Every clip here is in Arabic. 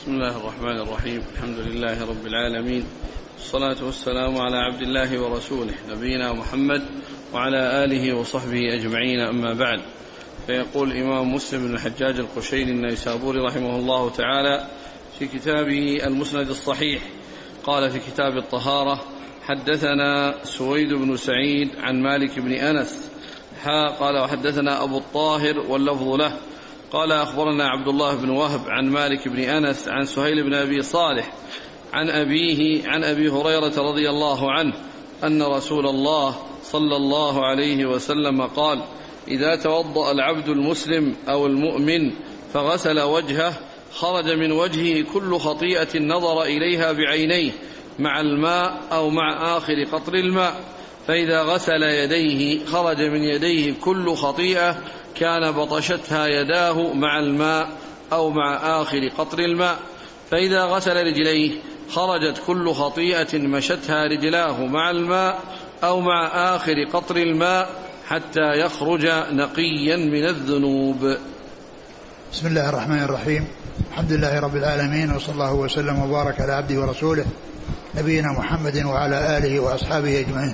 بسم الله الرحمن الرحيم. الحمد لله رب العالمين، والصلاة والسلام على عبد الله ورسوله نبينا محمد وعلى آله وصحبه أجمعين، أما بعد. فيقول الإمام مسلم بن الحجاج القشيري النيسابوري رحمه الله تعالى في كتابه المسند الصحيح، قال في كتاب الطهارة: حدثنا سويد بن سعيد عن مالك بن أنس قال وحدثنا أبو الطاهر واللفظ له قال أخبرنا عبد الله بن وهب عن مالك بن أنس عن سهيل بن أبي صالح عن أبيه عن أبي هريرة رضي الله عنه أن رسول الله صلى الله عليه وسلم قال: إذا توضأ العبد المسلم أو المؤمن فغسل وجهه خرج من وجهه كل خطيئة نظر إليها بعينيه مع الماء أو مع آخر قطر الماء، فإذا غسل يديه خرج من يديه كل خطيئة كان بطشتها يداه مع الماء أو مع آخر قطر الماء، فإذا غسل رجليه خرجت كل خطيئة مشتها رجلاه مع الماء أو مع آخر قطر الماء حتى يخرج نقيا من الذنوب. بسم الله الرحمن الرحيم. الحمد لله رب العالمين، وصلى الله وسلم وبارك على عبده ورسوله نبينا محمد وعلى آله وأصحابه أجمعين.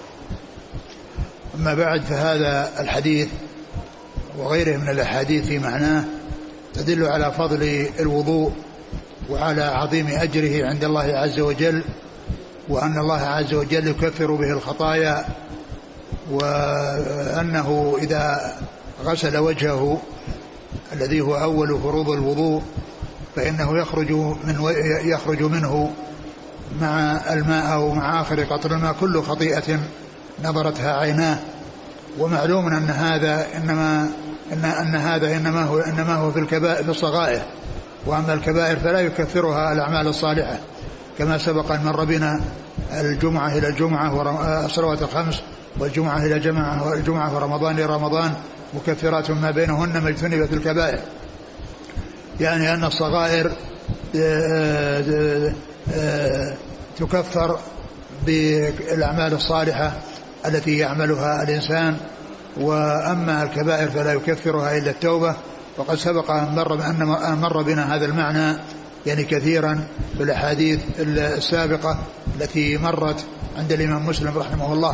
أما بعد، فهذا الحديث وغيره من الأحاديث في معناه تدل على فضل الوضوء وعلى عظيم أجره عند الله عز وجل، وأن الله عز وجل يكفر به الخطايا، وأنه إذا غسل وجهه الذي هو أول فروض الوضوء فإنه يخرج منه مع الماء أو مع آخر قطر الماء كل خطيئة نظرتها عيناه. ومعلوم أن هذا إنما هو في الصغائر، وأما الكبائر فلا يكفرها الأعمال الصالحة، كما سبق أن مر بنا الجمعة إلى الجمعة والصلوات الخمس والجمعة إلى الجمعة والجمعة ورمضان إلى رمضان مكفرات ما بينهن ما اجتنبت الكبائر، يعني أن الصغائر تكفر بالأعمال الصالحة التي يعملها الإنسان، وأما الكبائر فلا يكفرها إلا التوبة. وقد سبق أن مر بنا هذا المعنى يعني كثيرا في الأحاديث السابقة التي مرت عند الإمام مسلم رحمه الله.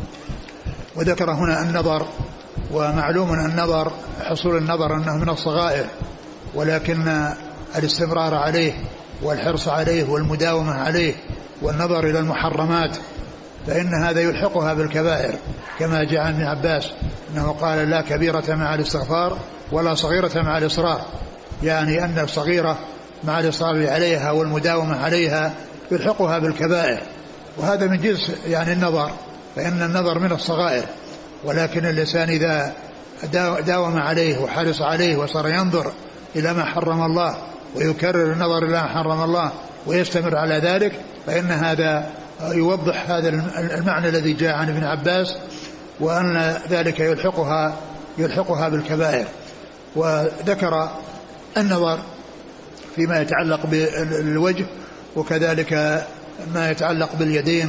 وذكر هنا النظر، ومعلوم أن النظر حصول النظر أنه من الصغائر، ولكن الاستمرار عليه والحرص عليه والمداومة عليه والنظر إلى المحرمات فإن هذا يلحقها بالكبائر، كما جاء عن ابن عباس أنه قال: لا كبيرة مع الاستغفار ولا صغيرة مع الإصرار، يعني أن الصغيرة مع الإصرار عليها والمداومة عليها يلحقها بالكبائر، وهذا من جنس يعني النظر، فإن النظر من الصغائر، ولكن الإنسان إذا داوم عليه وحرص عليه وصار ينظر إلى ما حرم الله ويكرر النظر إلى ما حرم الله ويستمر على ذلك فإن هذا يوضح هذا المعنى الذي جاء عن ابن عباس، وأن ذلك يلحقها بالكبائر. وذكر النظر فيما يتعلق بالوجه، وكذلك ما يتعلق باليدين،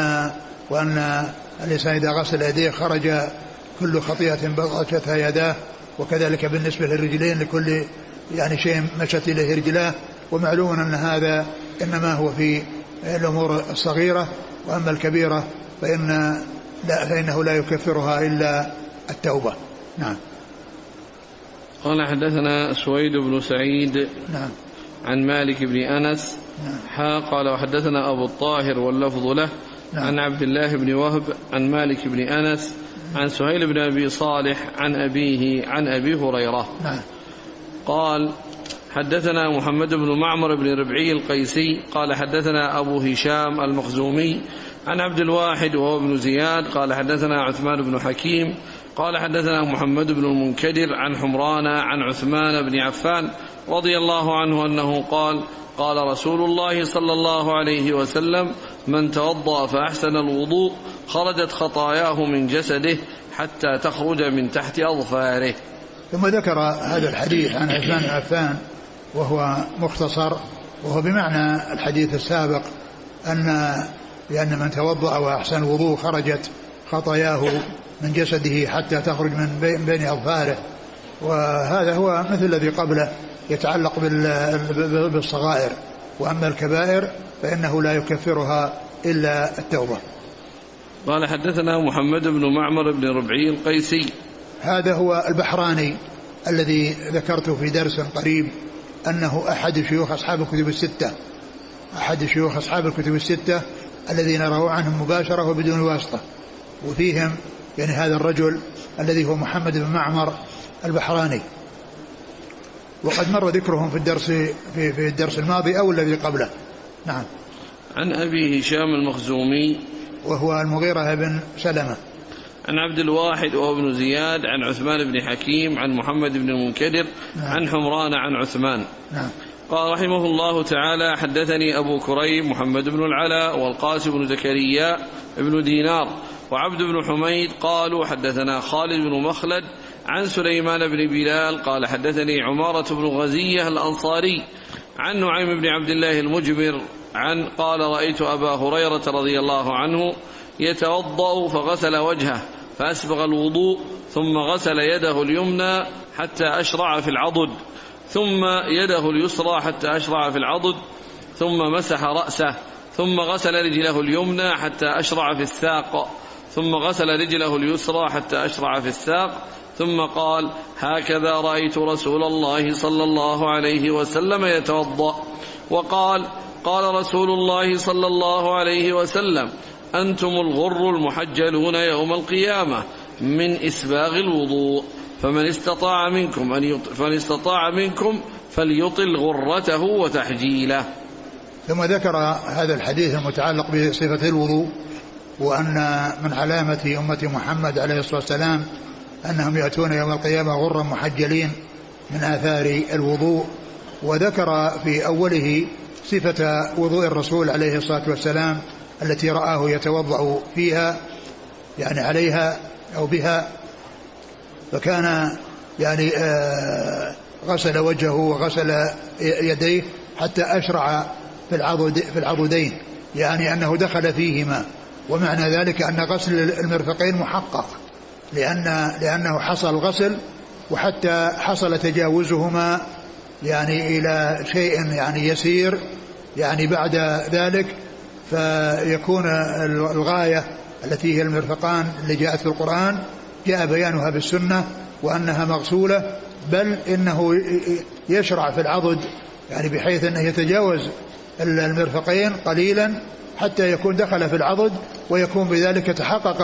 وأن الإنسان إذا غسل يديه خرج كل خطيئة بطشتها يداه، وكذلك بالنسبة للرجلين لكل يعني شيء مشت إليه رجلاه. ومعلوم أن هذا إنما هو في الأمور الصغيرة، وأما الكبيرة فإنه لا يكفرها إلا التوبة. نعم. قال: حدثنا سويد بن سعيد نعم عن مالك بن أنس قال وحدثنا أبو الطاهر واللفظ له عن عبد الله بن وهب عن مالك بن أنس عن سهيل بن أبي صالح عن أبيه عن أبي هريرة قال: حدثنا محمد بن معمر بن ربعي القيسي قال حدثنا أبو هشام المخزومي عن عبد الواحد وهو ابن زياد قال حدثنا عثمان بن حكيم قال حدثنا محمد بن المنكدر عن حمران عن عثمان بن عفان رضي الله عنه أنه قال: قال رسول الله صلى الله عليه وسلم: من توضأ فأحسن الوضوء خرجت خطاياه من جسده حتى تخرج من تحت أظفاره. ثم ذكر هذا الحديث عن عثمان بن عفان وهو مختصر، وهو بمعنى الحديث السابق، لأن من توضأ وأحسن الوضوء خرجت خطاياه من جسده حتى تخرج من بين أظفاره، وهذا هو مثل الذي قبله يتعلق بالصغائر، وأما الكبائر فإنه لا يكفرها إلا التوبة. قال حدثنا محمد بن معمر بن ربعي القيسي، هذا هو البحراني الذي ذكرته في درس قريب أنه أحد شيوخ أصحاب الكتب الستة، أحد شيوخ أصحاب الكتب الستة الذين رووا عنهم مباشرة وبدون واسطة، وفيهم يعني هذا الرجل الذي هو محمد بن معمر البحراني، وقد مر ذكرهم في الدرس الماضي أو الذي قبله. نعم. عن أبي هشام المخزومي وهو المغيرة بن سلمة، عن عبد الواحد وهو ابن زياد، عن عثمان بن حكيم، عن محمد بن المنكدر، نعم. عن حمران عن عثمان. نعم. قال رحمه الله تعالى: حدثني أبو كريب محمد بن العلاء والقاسم بن زكريا بن دينار وعبد بن حميد قالوا حدثنا خالد بن مخلد عن سليمان بن بلال قال حدثني عمارة بن غزية الأنصاري عن نعيم بن عبد الله المجمر قال رأيت أبا هريرة رضي الله عنه يتوضأ فغسل وجهه فأسبغ الوضوء ثم غسل يده اليمنى حتى أشرع في العضد ثم يده اليسرى حتى أشرع في العضد ثم مسح رأسه ثم غسل رجله اليمنى حتى أشرع في الساق ثم غسل رجله اليسرى حتى أشرع في الساق ثم قال: هكذا رأيت رسول الله صلى الله عليه وسلم يتوضأ. وقال: قال رسول الله صلى الله عليه وسلم: أنتم الغر المحجلون يوم القيامة من إسباغ الوضوء، فمن استطاع منكم فليطل غرته وتحجيله. ثم ذكر هذا الحديث المتعلق بصفة الوضوء، وأن من علامة أمة محمد عليه الصلاة والسلام أنهم يأتون يوم القيامة غرا محجلين من آثار الوضوء. وذكر في أوله صفة وضوء الرسول عليه الصلاة والسلام التي رآه يتوضأ فيها، يعني عليها أو بها، فكان يعني غسل وجهه وغسل يديه حتى أشرع في العضدين، يعني أنه دخل فيهما. ومعنى ذلك أن غسل المرفقين محقق، لأنه حصل غسل وحتى حصل تجاوزهما يعني إلى شيء يعني يسير، يعني بعد ذلك فيكون الغاية التي هي المرفقان اللي جاءت في القرآن جاء بيانها بالسنة وأنها مغسولة، بل إنه يشرع في العضد، يعني بحيث أنه يتجاوز المرفقين قليلا حتى يكون دخل في العضد، ويكون بذلك تحقق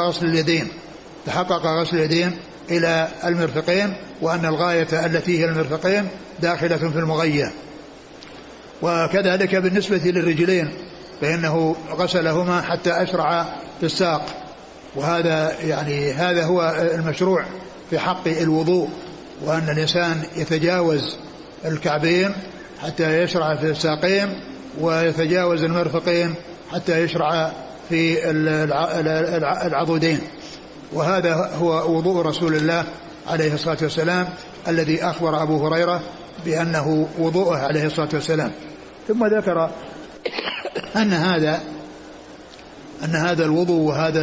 غسل اليدين إلى المرفقين، وأن الغاية التي هي المرفقين داخلة في المغية. وكذلك بالنسبة للرجلين فإنه غسلهما حتى أشرع في الساق، وهذا يعني هذا هو المشروع في حق الوضوء، وأن الإنسان يتجاوز الكعبين حتى يشرع في الساقين، ويتجاوز المرفقين حتى يشرع في العضدين. وهذا هو وضوء رسول الله عليه الصلاة والسلام الذي أخبر أبو هريرة بأنه وضوءه عليه الصلاة والسلام. ثم ذكر أن هذا الوضوء وهذا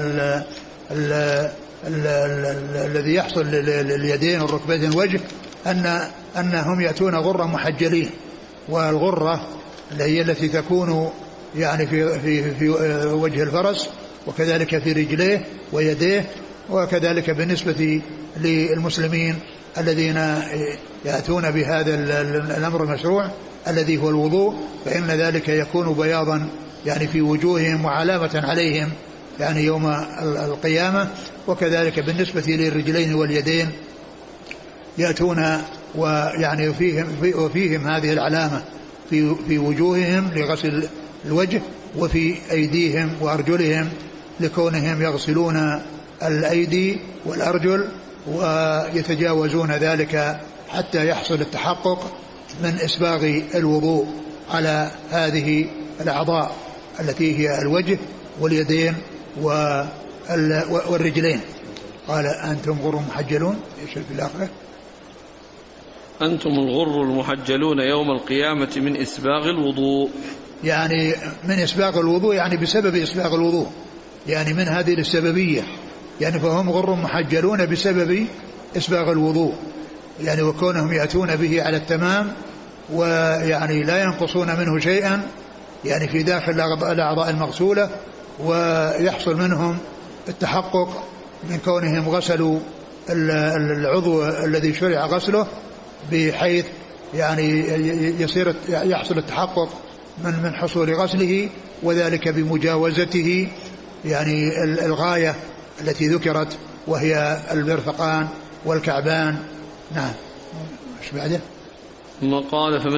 الذي يحصل لليدين والركبتين والوجه أنهم يأتون غرا محجلين، والغرة هي التي تكون يعني في وجه الفرس، وكذلك في رجليه ويديه، وكذلك بالنسبة للمسلمين الذين يأتون بهذا الأمر المشروع الذي هو الوضوء، فإن ذلك يكون بياضا يعني في وجوههم وعلامة عليهم يعني يوم القيامة. وكذلك بالنسبة للرجلين واليدين يأتون ويعني وفيهم هذه العلامة في وجوههم لغسل الوجه، وفي أيديهم وأرجلهم لكونهم يغسلون الأيدي والأرجل ويتجاوزون ذلك حتى يحصل التحقق من إسباغ الوضوء على هذه الأعضاء التي هي الوجه واليدين والرجلين. قال: أنتم غر محجلون، إيش في الآخرة؟ أنتم الغر المحجلون يوم القيامة من إسباغ الوضوء، يعني من إسباغ الوضوء، يعني بسبب إسباغ الوضوء، يعني من هذه السببية، يعني فهم غر محجلون بسبب إسباغ الوضوء. يعني وكونهم يأتون به على التمام ويعني لا ينقصون منه شيئا يعني في داخل الأعضاء المغسولة، ويحصل منهم التحقق من كونهم غسلوا العضو الذي شرع غسله، بحيث يعني يحصل التحقق من حصول غسله، وذلك بمجاوزته يعني الغاية التي ذكرت وهي المرفقان والكعبان. نعم. ايش بعده؟ ثم قال فمن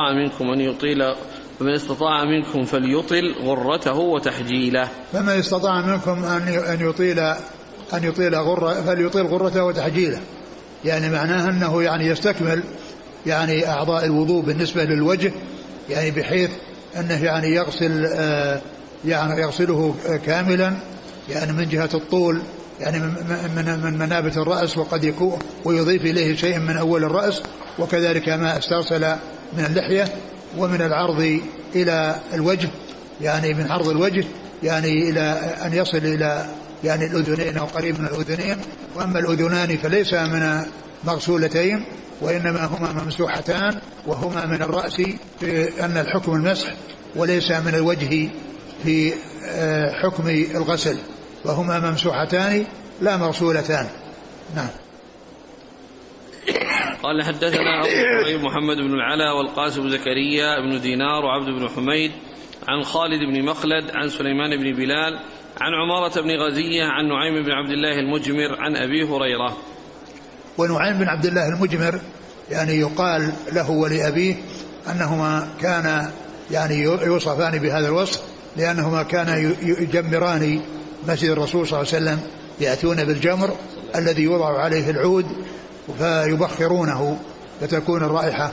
استطاع منكم فليطل غرته وتحجيله. فمن استطاع منكم أن يطيل فليطيل غرته وتحجيله، يعني معناه أنه يعني يستكمل يعني أعضاء الوضوء بالنسبة للوجه، يعني بحيث أنه يعني يغسله كاملا يعني من جهة الطول، يعني من منابت الرأس، وقد يكون ويضيف إليه شيء من أول الرأس، وكذلك ما استرسل من اللحية، ومن العرض إلى الوجه، يعني من عرض الوجه يعني إلى أن يصل إلى يعني الأذنين أو قريب من الأذنين. وأما الأذنان فليس من مغسولتين، وإنما هما ممسوحتان، وهما من الرأس في أن الحكم المسح، وليس من الوجه في حكم الغسل، وهما ممسوحتان لا مغسولتان. نعم. قال حدثنا أبو كريم محمد بن العلا والقاسم بن زكريا بن دينار وعبد بن حميد عن خالد بن مخلد عن سليمان بن بلال عن عمارة بن غزية عن نعيم بن عبد الله المجمر عن أبي هريرة. ونعيم بن عبد الله المجمر يعني يقال له ولأبيه أنهما كان يعني يوصفان بهذا الوصف، لأنهما كان يجمران مسجد الرسول صلى الله عليه وسلم، يأتون بالجمر الذي يوضع عليه العود فيبخرونه، فتكون الرائحة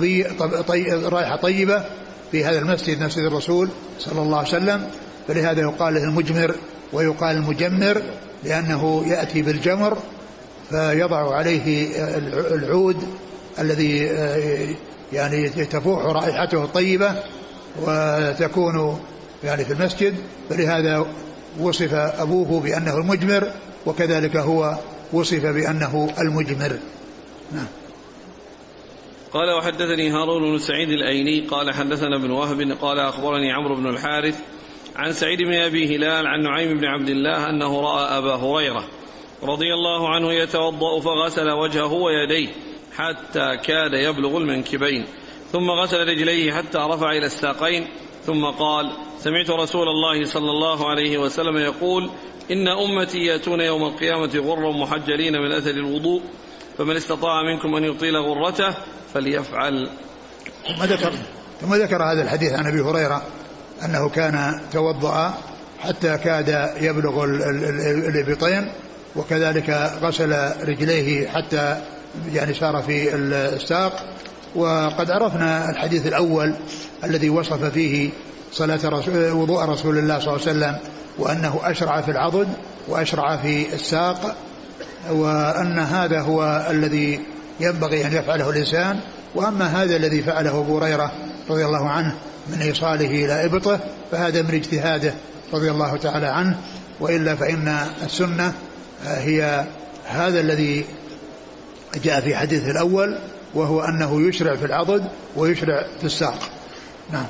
رائحة طيبة في هذا المسجد، مسجد الرسول صلى الله عليه وسلم. فلهذا يقال له المجمر ويقال المجمر، لأنه يأتي بالجمر فيضع عليه العود الذي يعني تفوح رائحته الطيبة وتكون يعني في المسجد. فلهذا وصف أبوه بأنه المجمر، وكذلك هو وصف بأنه المجمر. نعم. قال وحدثني هارون بن سعيد الأيلي قال حدثنا ابن وهب قال أخبرني عمرو بن الحارث عن سعيد بن أبي هلال عن نعيم بن عبد الله أنه رأى أبا هريرة رضي الله عنه يتوضأ فغسل وجهه ويديه حتى كاد يبلغ المنكبين، ثم غسل رجليه حتى رفع إلى الساقين، ثم قال سمعت رسول الله صلى الله عليه وسلم يقول إن أمتي يأتون يوم القيامة غرا محجلين من أثر الوضوء، فمن استطاع منكم أن يطيل غرته فليفعل. ثم ذكر هذا الحديث عن أبي هريرة أنه كان توضأ حتى كاد يبلغ الإبطين، وكذلك غسل رجليه حتى يعني سار في الساق. وقد عرفنا الحديث الأول الذي وصف فيه وضوء رسول الله صلى الله عليه وسلم، وأنه أشرع في العضد وأشرع في الساق، وأن هذا هو الذي ينبغي أن يفعله الإنسان. وأما هذا الذي فعله أبو هريرة رضي الله عنه من إيصاله إلى إبطه فهذا من اجتهاده رضي الله تعالى عنه، وإلا فإن السنة هي هذا الذي جاء في حديث الأول، وهو أنه يشرع في العضد ويشرع في الساق. نعم.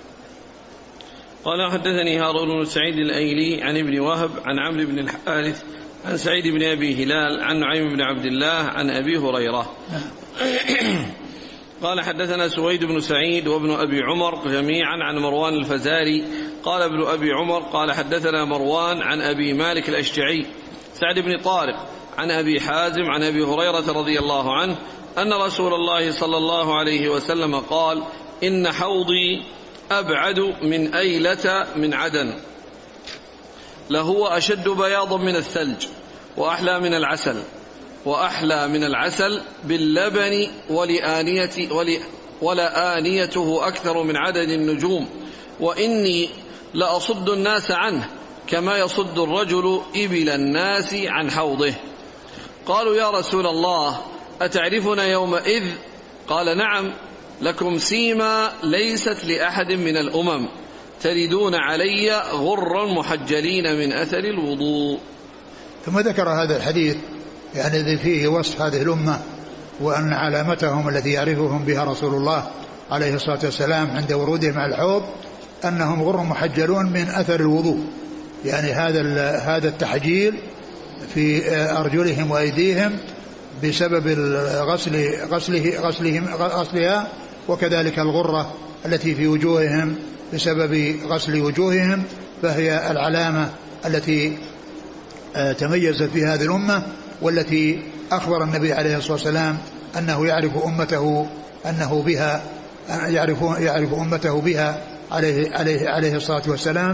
قال حدثني هارون بن سعيد الأيلي عن ابن وهب عن عمرو بن الحارث عن سعيد بن أبي هلال عن نعيم بن عبد الله عن أبي هريرة. قال حدثنا سويد بن سعيد وابن أبي عمر جميعا عن مروان الفزاري قال ابن أبي عمر قال حدثنا مروان عن أبي مالك الأشجعي سعد بن طارق عن أبي حازم عن أبي هريرة رضي الله عنه أن رسول الله صلى الله عليه وسلم قال إن حوضي أبعد من أيلة من عدن، لهو أشد بياضا من الثلج وأحلى من العسل باللبن ولآنيته أكثر من عدد النجوم، وإني لأصد الناس عنه كما يصد الرجل إبل الناس عن حوضه. قالوا يا رسول الله أتعرفنا يومئذ؟ قال نعم، لكم سيما ليست لأحد من الأمم، تردون علي غرا محجلين من أثر الوضوء. ثم ذكر هذا الحديث يعني الذي فيه وصف هذه الأمة وأن علامتهم التي يعرفهم بها رسول الله عليه الصلاة والسلام عند ورودهم على الحوض أنهم غر محجلون من أثر الوضوء، يعني هذا التحجيل في أرجلهم وأيديهم بسبب غسلها، وكذلك الغرة التي في وجوههم بسبب غسل وجوههم، فهي العلامة التي تميزت في هذه الأمة، والتي أخبر النبي عليه الصلاة والسلام أنه يعرف أمته أنه بها يعرف أمته بها عليه الصلاة والسلام.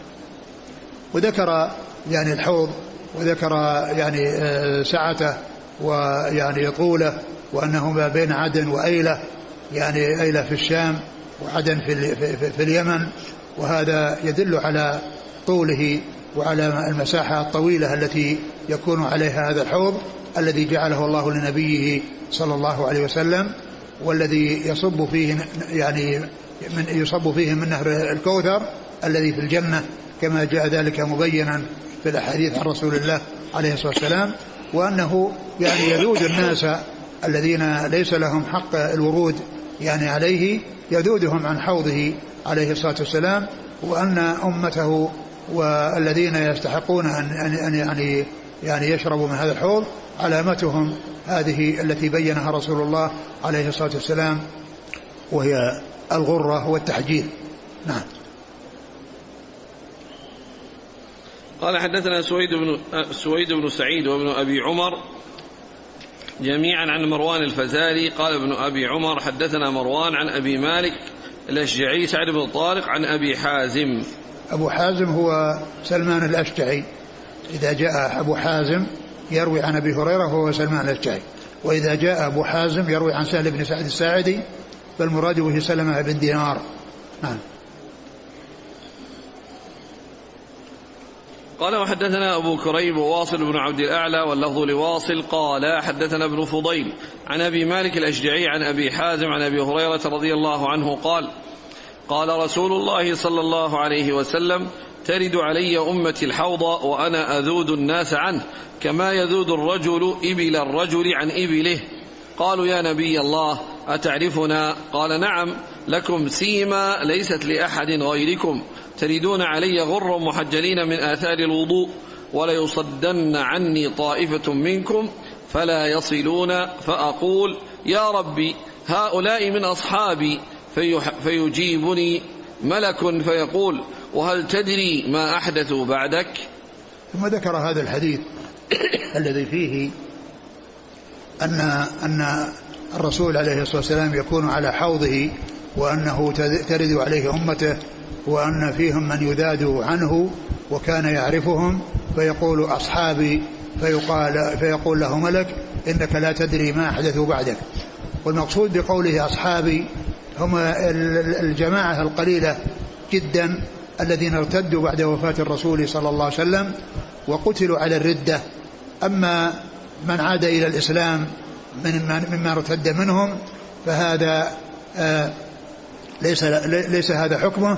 وذكر يعني الحوض، وذكر يعني سعته ويعني طوله، وأنه ما بين عدن وأيلة، يعني أيلة في الشام وعدن في اليمن، وهذا يدل على طوله وعلى المساحة الطويلة التي يكون عليها هذا الحوض الذي جعله الله لنبيه صلى الله عليه وسلم، والذي يصب فيه من نهر الكوثر الذي في الجنة، كما جاء ذلك مبينا في الأحاديث عن رسول الله عليه الصلاة والسلام، وأنه يعني يذود الناس الذين ليس لهم حق الورود يعني عليه، يذودهم عن حوضه عليه الصلاة والسلام، وأن أمته والذين يستحقون أن يعني يشربوا من هذا الحوض علامتهم هذه التي بينها رسول الله عليه الصلاة والسلام، وهي الغرة والتحجيل. نعم. قال حدثنا سويد بن سعيد وابن أبي عمر جميعا عن مروان الفزاري قال ابن أبي عمر حدثنا مروان عن أبي مالك الأشجعي سعد بن طارق عن أبي حازم. أبو حازم هو سلمان الأشجعي، إذا جاء أبو حازم يروي عن أبي هريرة هو سلمان الأشجعي، وإذا جاء أبو حازم يروي عن سهل بن سعد الساعدي، فالمراد به سلمة بن دينار. نعم. قال وحدثنا أبو كريب وواصل بن عبد الأعلى واللفظ لواصل قال حدثنا ابن فضيل عن أبي مالك الأشجعي عن أبي حازم عن أبي هريرة رضي الله عنه قال قال رسول الله صلى الله عليه وسلم ترد علي أمتي الحوض وأنا أذود الناس عنه كما يذود الرجل إبل الرجل عن إبله. قالوا يا نبي الله أتعرفنا؟ قال نعم، لكم سيما ليست لأحد غيركم، تريدون علي غر محجلين من آثار الوضوء، وليصدن عني طائفة منكم فلا يصلون، فأقول يا ربي هؤلاء من أصحابي، فيجيبني ملك فيقول وهل تدري ما أحدثوا بعدك؟ ثم ذكر هذا الحديث الذي فيه أن الرسول عليه الصلاة والسلام يكون على حوضه، وأنه ترد عليه أمته، وأن فيهم من يذاد عنه وكان يعرفهم، فيقول أصحابي، فيقول له ملك إنك لا تدري ما أحدثوا بعدك. والمقصود بقوله أصحابي هم الجماعة القليلة جدا الذين ارتدوا بعد وفاة الرسول صلى الله عليه وسلم وقتلوا على الردة. أما من عاد إلى الإسلام مما ارتد منهم فهذا ليس هذا حكمه،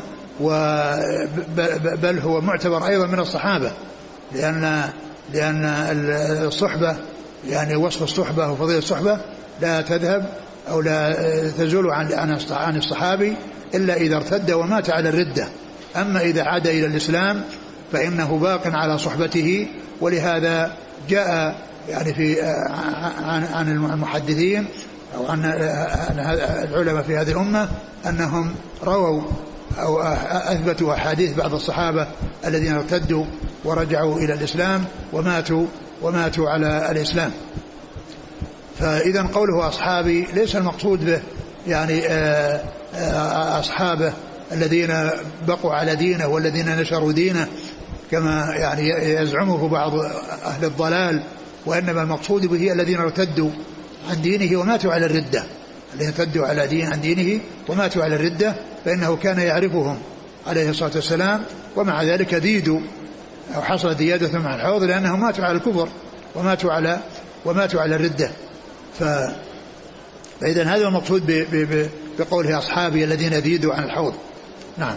بل هو معتبر أيضا من الصحابة، لأن الصحبة يعني وصف الصحبة وفضيلة الصحبة لا تذهب أو لا تزول عن الصحابي إلا إذا ارتد ومات على الردة. أما إذا عاد إلى الإسلام فإنه باق على صحبته. ولهذا جاء يعني عن المحدثين أو عن العلماء في هذه الأمة أنهم رووا أو أثبتوا أحاديث بعض الصحابة الذين ارتدوا ورجعوا إلى الإسلام وماتوا على الإسلام. فإذا قوله أصحابي ليس المقصود به يعني أصحابه الذين بقوا على دينه والذين نشروا دينه كما يعني يزعمه بعض أهل الضلال، وإنما المقصود به الذين ارتدوا عن دينه وماتوا على الردة، الذين ارتدوا عن دينه وماتوا على الردة، فإنه كان يعرفهم عليه الصلاة والسلام، ومع ذلك ديدوا أو حصل ديادة مع الحوض لأنهم ماتوا على الكفر وماتوا على الردة. فإذا هذا المقصود بقوله أصحابي الذين ديدوا عن الحوض. نعم.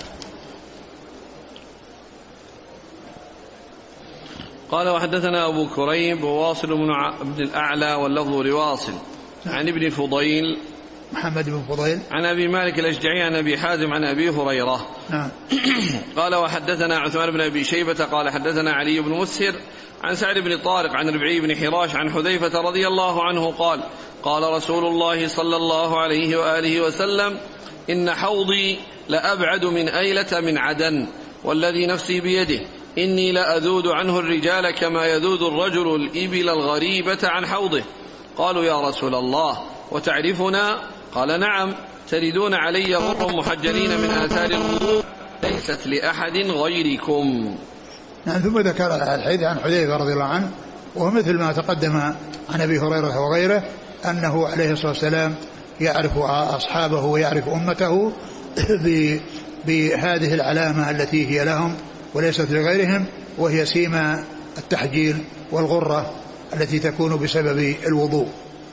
قال وحدثنا أبو كريب وواصل بن عبد الأعلى واللفظ لواصل عن ابن فضيل محمد بن فضيل عن أبي مالك الأشجعي عن أبي حازم عن أبي هريرة. نعم. قال وحدثنا عثمان بن أبي شيبة قال حدثنا علي بن مسهر عن سعد بن طارق عن ربعي بن حراش عن حذيفة رضي الله عنه قال قال رسول الله صلى الله عليه وآله وسلم إن حوضي لأبعد من أيلة من عدن والذي نفسي بيده إني لأذود عنه الرجال كما يذود الرجل الإبل الغريبة عن حوضه. قالوا يا رسول الله وتعرفنا؟ قال نعم تردون علي غر محجلين من آثار الوضوء ليست لأحد غيركم. نعم. ثم ذكر الحديث عن حذيفة رضي الله عنه وهو مثل ما تقدم عن أبي هريرة وغيره أنه عليه الصلاة والسلام يعرف أصحابه ويعرف أمته بهذه العلامة التي هي لهم وليست لغيرهم وهي سيما التحجيل والغرة التي تكون بسبب الوضوء.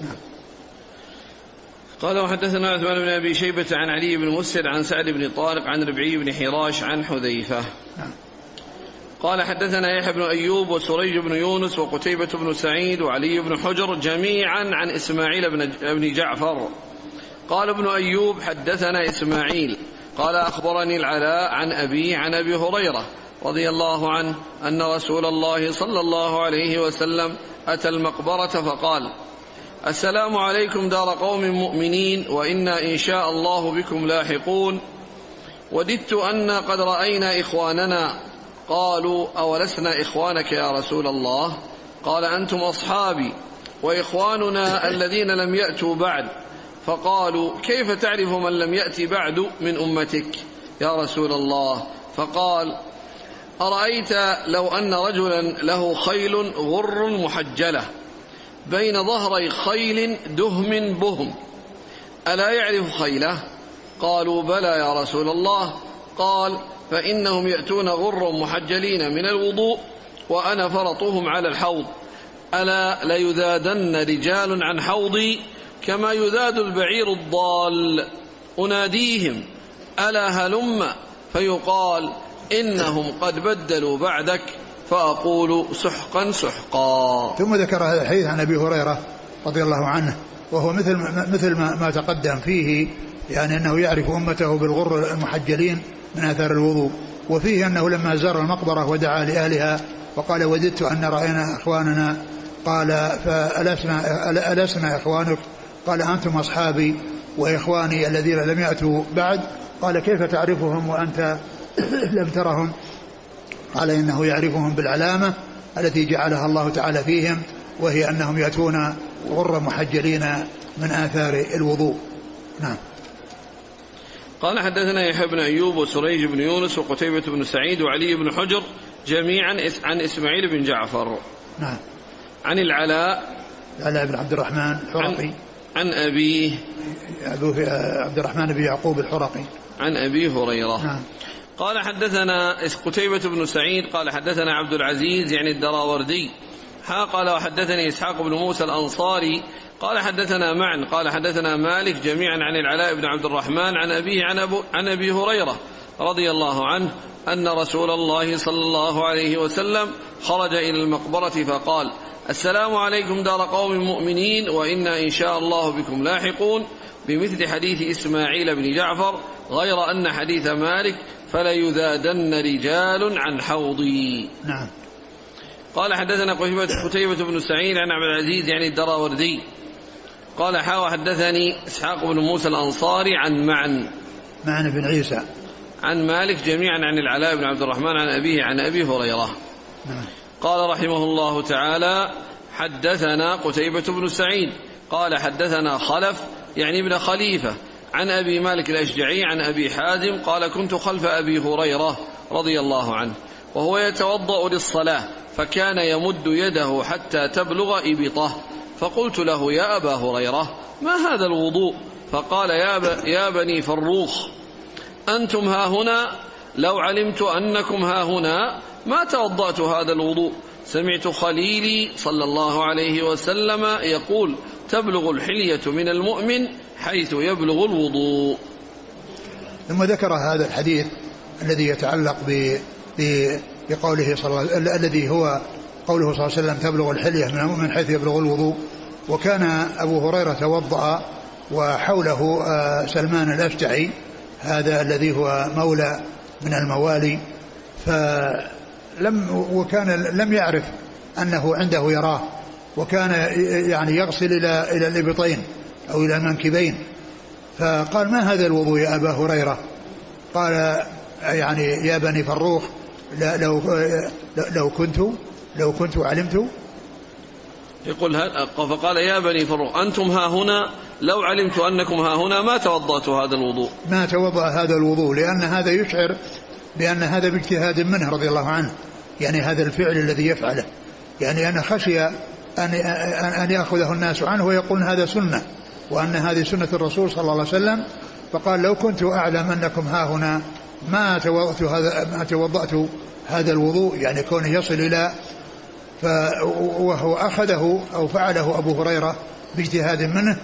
قال وحدثنا عثمان بن أبي شيبة عن علي بن مسهر عن سعد بن طارق عن ربعي بن حراش عن حذيفة. قال حدثنا يحيى بن أيوب وسريج بن يونس وقتيبة بن سعيد وعلي بن حجر جميعا عن إسماعيل بن جعفر. قال ابن أيوب حدثنا إسماعيل قال أخبرني العلاء عن أبي عن أبي هريرة رضي الله عنه أن رسول الله صلى الله عليه وسلم أتى المقبرة فقال السلام عليكم دار قوم مؤمنين وإنا إن شاء الله بكم لاحقون وددت أن قد رأينا إخواننا. قالوا أولسنا إخوانك يا رسول الله؟ قال أنتم أصحابي وإخواننا الذين لم يأتوا بعد. فقالوا كيف تعرف من لم يأتي بعد من أمتك يا رسول الله؟ فقال أرأيت لو أن رجلا له خيل غر محجلة بين ظهري خيل دهم بهم ألا يعرف خيله؟ قالوا بلى يا رسول الله. قال فإنهم يأتون غر محجلين من الوضوء وأنا فرطهم على الحوض ألا ليذادن رجال عن حوضي كما يذاد البعير الضال أناديهم ألا هلم فيقال إنهم قد بدلوا بعدك فأقول سحقا سحقا. ثم ذكر هذا الحديث عن أبي هريرة رضي الله عنه وهو مثل ما تقدم فيه يعني أنه يعرف أمته بالغر المحجلين من آثار الوضوء وفيه أنه لما زار المقبرة ودعا لأهلها وقال وددت أن رأينا إخواننا قال فألسنا إخوانك؟ قال أنتم أصحابي وإخواني الذين لم يأتوا بعد. قال كيف تعرفهم وأنت لم ترهم؟ قال إنه يعرفهم بالعلامة التي جعلها الله تعالى فيهم وهي أنهم يأتون غر محجلين من آثار الوضوء. نعم. قال حدثنا يحيى بن أيوب وسريج بن يونس وقتيبة بن سعيد وعلي بن حجر جميعا عن إسماعيل بن جعفر. نعم. عن العلاء بن عبد الرحمن الحرقي عن أبيه عبد الرحمن بن يعقوب الحرقي عن أبي هريرة. نعم. قال حدثنا قتيبة بن سعيد قال حدثنا عبد العزيز يعني الدراوردي قال وحدثني إسحاق بن موسى الأنصاري قال حدثنا معن قال حدثنا مالك جميعا عن العلاء بن عبد الرحمن عن أبيه عن أبي هريرة رضي الله عنه أن رسول الله صلى الله عليه وسلم خرج إلى المقبرة فقال السلام عليكم دار قوم مؤمنين وإنا إن شاء الله بكم لاحقون بمثل حديث إسماعيل بن جعفر غير أن حديث مالك فليذادن رجال عن حوضي. نعم. قال حدثنا قتيبة بن سعيد عن عبد العزيز يعني الدراوردي قال حدثني إسحاق بن موسى الأنصاري عن معن بن عيسى عن مالك جميعا عن العلاء بن عبد الرحمن عن أبيه عن أبي هريرة. نعم. قال رحمه الله تعالى حدثنا قتيبة بن سعيد قال حدثنا خلف يعني ابن خليفة عن أبي مالك الأشجعي عن أبي حازم قال كنت خلف أبي هريرة رضي الله عنه وهو يتوضأ للصلاة فكان يمد يده حتى تبلغ إبطه فقلت له يا أبا هريرة ما هذا الوضوء؟ فقال يا بني فروخ أنتم ها هنا لو علمت أنكم ها هنا ما توضأت هذا الوضوء. سمعت خليلي صلى الله عليه وسلم يقول تبلغ الحلية من المؤمن حيث يبلغ الوضوء. ثم ذكر هذا الحديث الذي يتعلق بقوله الذي هو قوله صلى الله عليه وسلم تبلغ الحلية من المؤمن حيث يبلغ الوضوء. وكان أبو هريرة توضأ وحوله سلمان الأشجعي هذا الذي هو مولى من الموالي، لم يعرف أنه عنده يراه، وكان يعني يغسل إلى الإبطين أو إلى المنكبين، فقال: ما هذا الوضوء يا أبا هريرة؟ قال: يعني يا بني فروخ لو كنت علمت. يقول فقال: يا بني فروخ أنتم ها هنا، لو علمت أنكم ها هنا ما توضأت هذا الوضوء. ما توضأ هذا الوضوء، لأن هذا يشعر بأن هذا باجتهاد منه رضي الله عنه، يعني هذا الفعل الذي يفعله، يعني أنا خشي أن يأخذه الناس عنه ويقول هذا سنة، وأن هذه سنة الرسول صلى الله عليه وسلم. فقال: لو كنت أعلم أنكم ها هنا ما توضأت هذا الوضوء، يعني كونه يصل إلى وهو أخذه أو فعله أبو هريرة باجتهاد منه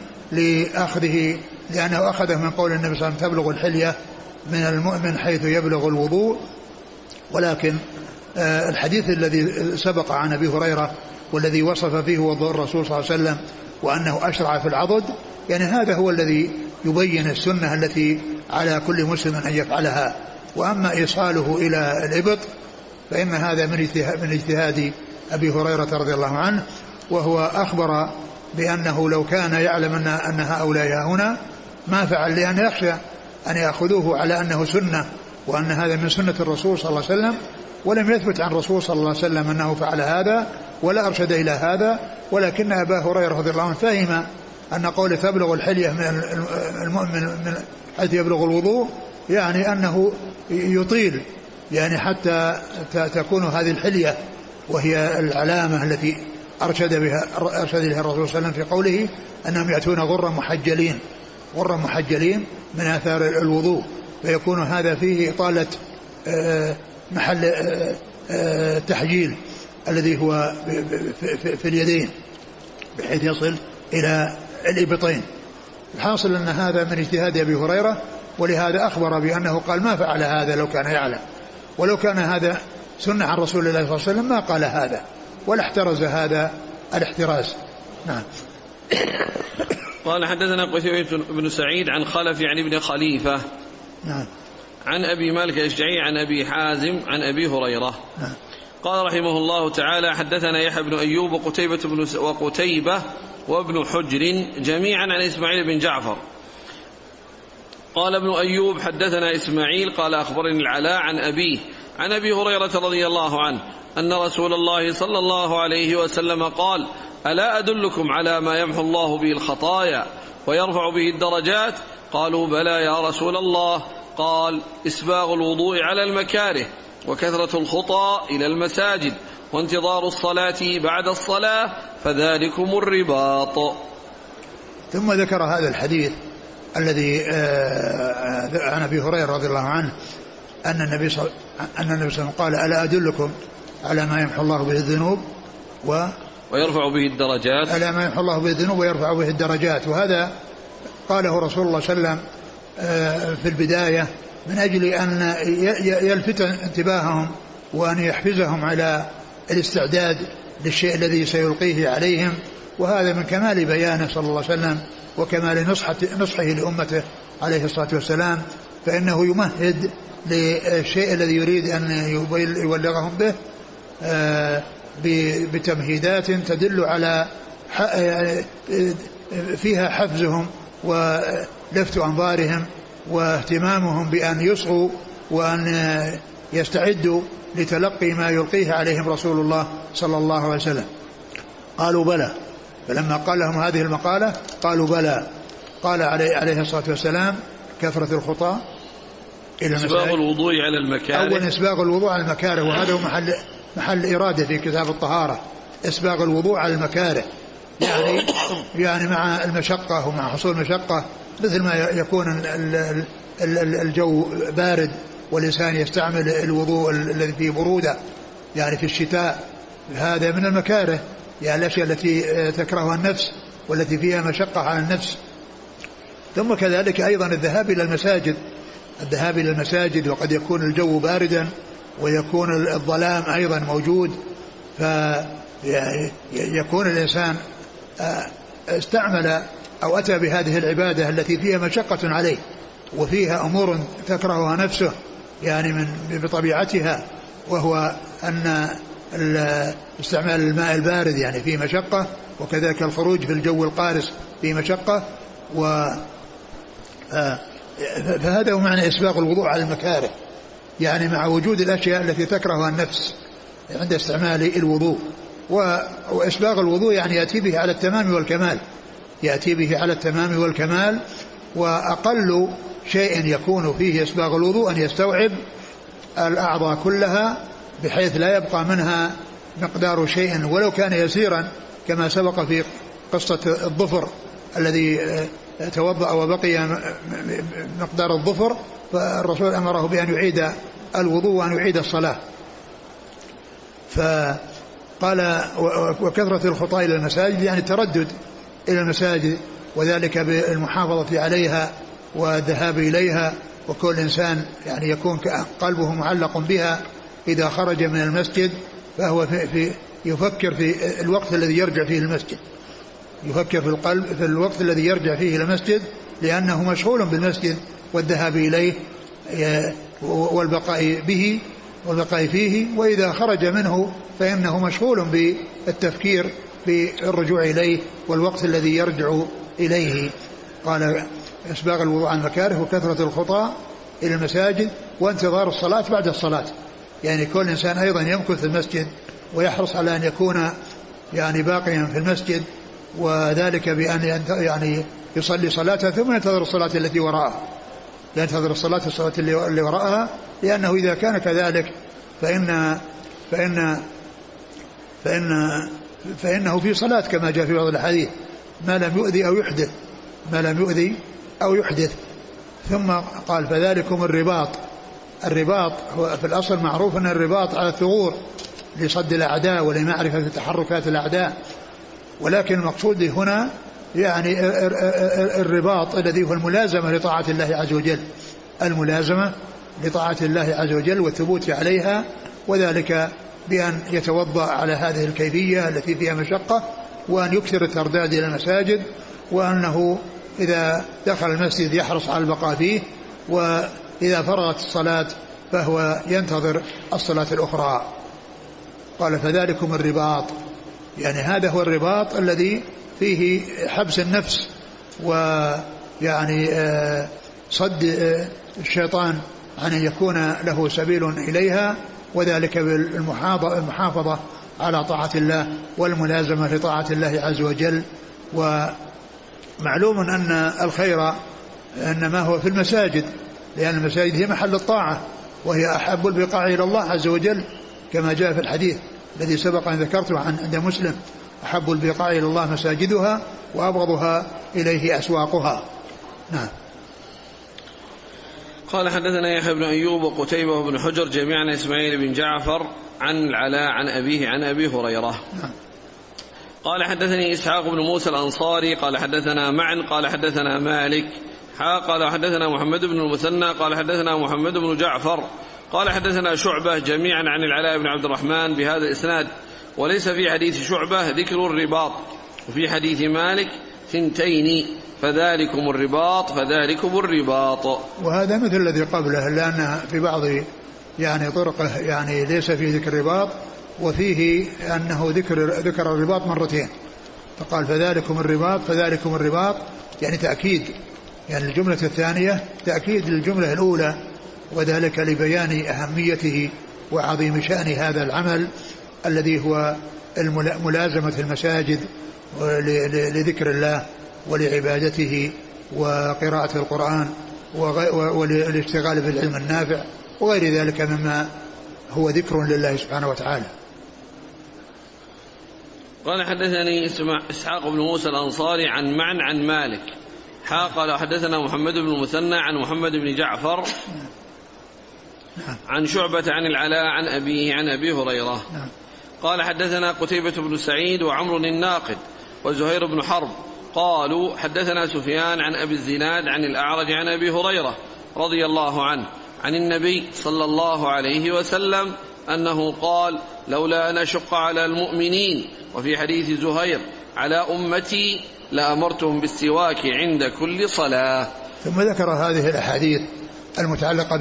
لأنه أخذه من قول النبي صلى الله عليه وسلم: تبلغ الحلية من المؤمن حيث يبلغ الوضوء. ولكن الحديث الذي سبق عن أبي هريرة والذي وصف فيه وضوء الرسول صلى الله عليه وسلم وأنه أشرع في العضد، يعني هذا هو الذي يبين السنة التي على كل مسلم أن يفعلها. وأما إيصاله إلى الإبط فإن هذا من اجتهاد أبي هريرة رضي الله عنه، وهو أخبر بأنه لو كان يعلم أن هؤلاء هنا ما فعل، لأن يخشى أن يأخذوه على أنه سنة وأن هذا من سنة الرسول صلى الله عليه وسلم، ولم يثبت عن الرسول صلى الله عليه وسلم أنه فعل هذا ولا أرشد إلى هذا. ولكن أبا هريرة رضي الله عنه فهم أن قول تبلغ الحلية من المؤمن من حيث يبلغ الوضوء يعني أنه يطيل، يعني حتى تكون هذه الحلية وهي العلامة التي أرشد لها الرسول صلى الله عليه وسلم في قوله أنهم يأتون غرا محجلين من آثار الوضوء، فيكون هذا فيه إطالة محل التحجيل الذي هو في اليدين بحيث يصل إلى الإبطين. الحاصل أن هذا من اجتهاد أبي هريرة، ولهذا أخبر بأنه قال ما فعل هذا لو كان يعلم، ولو كان هذا سنة عن رسول الله صلى الله عليه وسلم ما قال هذا ولا احترز هذا الاحتراز. نعم. قال: حدثنا قتيبة بن سعيد عن خلف يعني ابن خليفة. نعم. عن أبي مالك الأشجعي عن أبي حازم عن أبي هريرة. نعم. قال رحمه الله تعالى: حدثنا يحيى بن أيوب وقتيبة وابن حجر جميعا عن إسماعيل بن جعفر. قال ابن أيوب: حدثنا إسماعيل قال أخبرني العلاء عن أبيه عن أبي هريرة رضي الله عنه أن رسول الله صلى الله عليه وسلم قال: ألا أدلكم على ما يمحو الله به الخطايا ويرفع به الدرجات؟ قالوا: بلى يا رسول الله. قال: إسباغ الوضوء على المكاره، وكثرة الخطى إلى المساجد، وانتظار الصلاة بعد الصلاة، فذلكم الرباط. ثم ذكر هذا الحديث الذي عن أبي هريرة رضي الله عنه أن النبي صلى الله عليه وسلم قال: ألا أدلكم على ما يمحو الله به الذنوب ويرفع به الدرجات؟ على ما يمحو الله به الذنوب ويرفع به الدرجات. وهذا قاله رسول الله صلى الله عليه وسلم في البداية من أجل أن يلفت انتباههم وأن يحفزهم على الاستعداد للشيء الذي سيلقيه عليهم، وهذا من كمال بيانه صلى الله عليه وسلم وكمال نصحه لأمته عليه الصلاة والسلام، فإنه يمهد للشيء حفزهم أن يبلغهم به بتمهيدات تدل على فيها حفزهم ولفت أنظارهم واهتمامهم بأن يصغوا وأن يستعدوا لتلقي ما يلقيه عليهم رسول الله صلى الله عليه وسلم. قالوا: بلى. فلما قال لهم هذه المقالة قالوا: بلى. قال عليه الصلاة والسلام: كثرة الخطى إلى إسباغ الوضوء على المكاره. أولا إسباغ الوضوء على المكاره، وهذا هو محل إرادة في كتاب الطهارة، إسباغ الوضوء على المكاره، يعني مع المشقة ومع حصول المشقة، مثل ما يكون الجو بارد والإنسان يستعمل الوضوء الذي فيه برودة يعني في الشتاء، هذا من المكاره، يعني الأشياء التي تكرهها النفس والتي فيها مشقة على النفس. ثم كذلك أيضا الذهاب إلى المساجد وقد يكون الجو باردا ويكون الظلام أيضا موجود، فيكون الإنسان استعمل أو أتى بهذه العبادة التي فيها مشقة عليه وفيها أمور تكرهها نفسه يعني بطبيعتها، وهو أن استعمال الماء البارد يعني فيه مشقة، وكذلك الخروج في الجو القارس فيه مشقة، فهذا هو معنى إسباغ الوضوء على المكاره، يعني مع وجود الأشياء التي تكرهها النفس عند استعمال الوضوء. وإسباغ الوضوء يعني يأتي به على التمام والكمال، يأتي به على التمام والكمال. وأقل شيء يكون فيه إسباغ الوضوء أن يستوعب الأعضاء كلها بحيث لا يبقى منها مقدار شيء ولو كان يسيرا، كما سبق في قصة الظفر الذي توضأ وبقي مقدار الظفر، فالرسول أمره بأن يعيد الوضوء وأن يعيد الصلاة. فقال وكثرة الخطى إلى المساجد يعني التردد إلى المساجد، وذلك بالمحافظة عليها والذهاب إليها، وكل إنسان يعني يكون قلبه معلق بها إذا خرج من المسجد فهو يفكر في الوقت الذي يرجع فيه المسجد، يفكر في القلب في الوقت الذي يرجع فيه إلى المسجد، لأنه مشغول بالمسجد والذهاب إليه والبقاء به والبقاء فيه، وإذا خرج منه فإنه مشغول بالتفكير بالرجوع إليه والوقت الذي يرجع إليه. قال إسباغ الوضوء عن مكاره وكثرة الخطى إلى المساجد وانتظار الصلاة بعد الصلاة، يعني كل إنسان أيضا يمكث في المسجد ويحرص على أن يكون يعني باقيا في المسجد، وذلك بأن يعني يصلي صلاته ثم ينتظر الصلاة التي وراءها، ينتظر الصلاة اللي وراءها، لأنه إذا كان كذلك فإنه في صلاة كما جاء في بعض الحديث ما لم يؤذي أو يحدث. ثم قال فذلكم الرباط هو في الأصل معروف أن الرباط على الثغور لصد الأعداء ولمعرفة تحركات الأعداء، ولكن المقصود هنا يعني الرباط الذي هو الملازمة لطاعة الله عز وجل، الملازمة لطاعة الله عز وجل والثبوت عليها، وذلك بأن يتوضأ على هذه الكيفية التي فيها مشقة، وأن يكثر الترداد إلى المساجد، وأنه إذا دخل المسجد يحرص على البقاء فيه، وإذا فرغت الصلاة فهو ينتظر الصلاة الأخرى. قال فذلكم الرباط، يعني هذا هو الرباط الذي فيه حبس النفس ويعني صد الشيطان عن أن يكون له سبيل إليها، وذلك بالمحافظة على طاعة الله والملازمة لطاعة الله عز وجل. ومعلوم أن الخير إنما هو في المساجد، لأن المساجد هي محل الطاعة وهي أحب البقاع إلى الله عز وجل، كما جاء في الحديث الذي سبق أن ذكرته عند مسلم: أحب البقاع إلى الله مساجدها وأبغضها إليه أسواقها. نعم. قال حدثنا يحيى بن أيوب وقتيبة بن حجر جميعا إسماعيل بن جعفر عن العلاء عن أبيه عن أبي هريرة. نعم. قال حدثني إسحاق بن موسى الأنصاري قال حدثنا معن قال حدثنا مالك قال حدثنا محمد بن المثنى قال حدثنا محمد بن جعفر قال حدثنا شعبة جميعا عن العلاء بن عبد الرحمن بهذا الإسناد، وليس في حديث شعبة ذكر الرباط، وفي حديث مالك ثنتين فذلكم الرباط فذلكم الرباط. وهذا مثل الذي قبله، لأن في بعض يعني طرقه يعني ليس فيه ذكر الرباط، وفيه أنه ذكر الرباط مرتين، فقال فذلكم الرباط فذلكم الرباط، يعني تأكيد، يعني الجملة الثانية تأكيد للجملة الأولى، وذلك لبيان أهميته وعظيم شأن هذا العمل الذي هو ملازمة المساجد لذكر الله ولعبادته وقراءة القرآن والاشتغال بالعلم النافع وغير ذلك مما هو ذكر لله سبحانه وتعالى. قال حدثني إسحاق بن موسى الأنصاري عن معن عن مالك قال حدثنا محمد بن المثنى عن محمد بن جعفر عن شعبة عن العلاء عن أبيه عن أبي هريرة. قال حدثنا قتيبة بن سعيد وعمر الناقد وزهير بن حرب قالوا حدثنا سفيان عن أبي الزناد عن الأعرج عن أبي هريرة رضي الله عنه عن النبي صلى الله عليه وسلم أنه قال: لولا أن أشق على المؤمنين، وفي حديث زهير: على أمتي لأمرتهم بالسواك عند كل صلاة. ثم ذكر هذه الأحاديث المتعلقة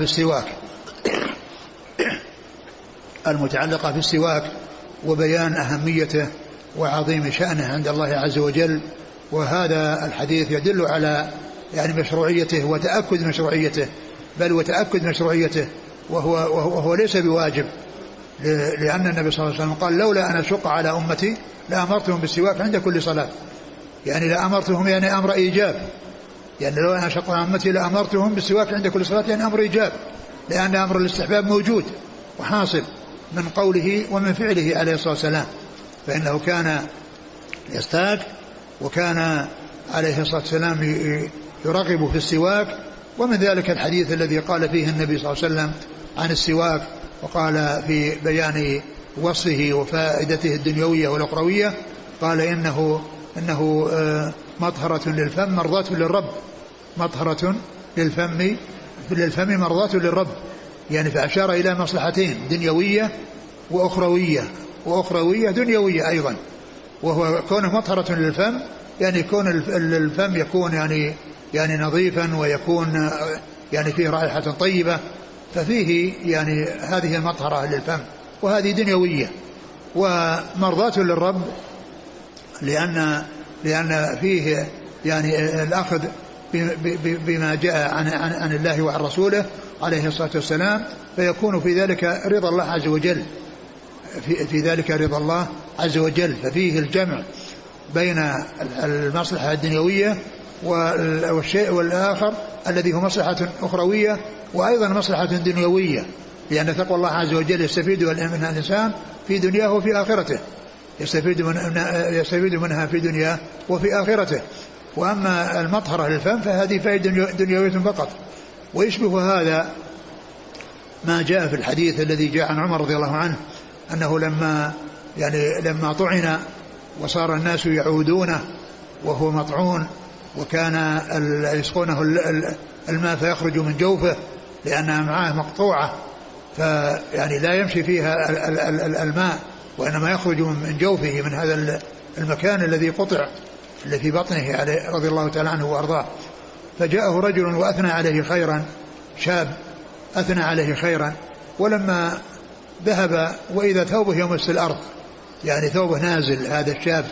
بالسواك وبيان أهميته وعظيم شأنه عند الله عز وجل. وهذا الحديث يدل على يعني مشروعيته وتأكد مشروعيته، بل وتأكد مشروعيته، وهو ليس بواجب، لأن النبي صلى الله عليه وسلم قال لولا أن أشق على أمتي لأمرتهم بالسواك عند كل صلاة. يعني لأمرتهم يعني أمر إيجاب، يعني لو أن أشق على أمتي لأمرتهم بالسواك عند كل صلاة، يعني أمر إيجاب، لأن أمر الاستحباب موجود وحاصل من قوله ومن فعله عليه الصلاة والسلام، فإنه كان يستاك، وكان عليه الصلاة والسلام يرغب في السواك. ومن ذلك الحديث الذي قال فيه النبي صلى الله عليه وسلم عن السواك، وقال في بيان وصفه وفائدته الدنيوية والأخروية، قال إنه مطهرة للفم مرضاة للرب، مطهرة للفم مرضاة للرب، يعني فأشار إلى مصلحتين دنيوية وأخروية دنيوية أيضا. وهو كونه مطهرة للفم يعني كون الفم يكون يعني نظيفا، ويكون يعني فيه رائحة طيبة، ففيه يعني هذه المطهرة للفم، وهذه دنيوية. ومرضاة للرب لأن فيه يعني الأخذ بما جاء عن الله وعن رسوله عليه الصلاة والسلام، فيكون في ذلك رضا الله عز وجل، في ذلك رضا الله عز وجل. ففيه الجمع بين المصلحة الدنيوية والشيء والآخر الذي هو مصلحة أخروية وأيضا مصلحة دنيوية، لأن تقوى الله عز وجل يستفيد منها الإنسان في دنياه وفي آخرته، يستفيد منها في دنياه وفي آخرته. وأما المطهرة للفم فهذه فائدة دنيوية فقط. ويشبه هذا ما جاء في الحديث الذي جاء عن عمر رضي الله عنه أنه لما طعن وصار الناس يعودونه وهو مطعون، وكان يسقونه الماء فيخرج من جوفه لأنها معاه مقطوعة، فيعني لا يمشي فيها الماء، وإنما يخرج من جوفه من هذا المكان الذي قطع اللي في بطنه عليه رضي الله تعالى عنه وأرضاه. فجاءه رجل وأثنى عليه خيرا، شاب أثنى عليه خيرا، ولما ذهب وإذا ثوبه يمس الأرض، يعني ثوبه نازل هذا الشاب،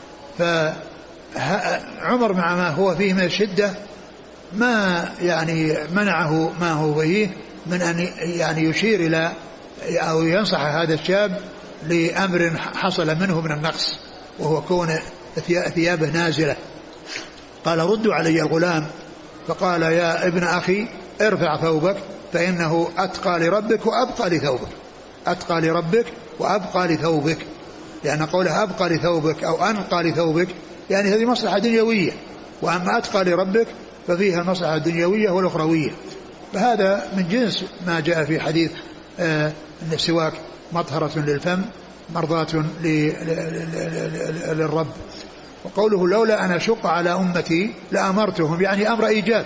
فعمر مع ما هو فيه من الشدة ما يعني منعه ما هو فيه من أن يعني يشير إلى أو ينصح هذا الشاب لأمر حصل منه من النقص، وهو كون ثيابه نازلة. قال ردوا علي الغلام، فقال يا ابن أخي ارفع ثوبك فإنه أتقى لربك وأبقى لثوبك، أتقى لربك وأبقى لثوبك، لأن قوله أبقى لثوبك أو أنقى لثوبك يعني هذه مصلحة دنيوية، وأما أتقى لربك ففيها المصلحة الدنيوية والأخروية. فهذا من جنس ما جاء في حديث أن السواك مطهرة للفم مرضاة للرب. وقوله لولا أن أشق على أمتي لأمرتهم يعني أمر إيجاب،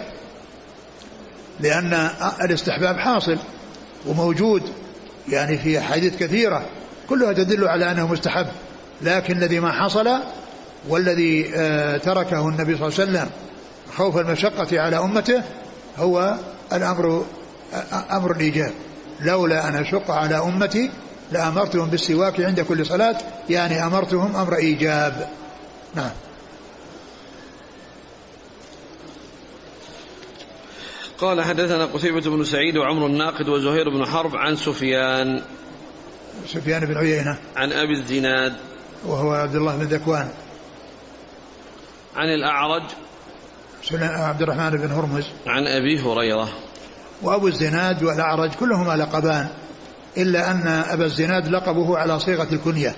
لأن الاستحباب حاصل وموجود يعني في حديث كثيرة كلها تدل على أنه مستحب، لكن الذي ما حصل والذي تركه النبي صلى الله عليه وسلم خوف المشقة على أمته هو أمر الإيجاب. لولا أن أشق على أمتي لأمرتهم بالسواك عند كل صلاة، يعني أمرتهم أمر إيجاب. نعم. قال حدثنا قتيبة بن سعيد وعمر الناقد وزهير بن حرب عن سفيان بن عيينة عن أبي الزناد وهو عبد الله بن ذكوان عن الأعرج عبد الرحمن بن هرمز عن أبي هريرة. وأبو الزناد والأعرج كلهما لقبان، إلا أن أبا الزناد لقبه على صيغة الكنية،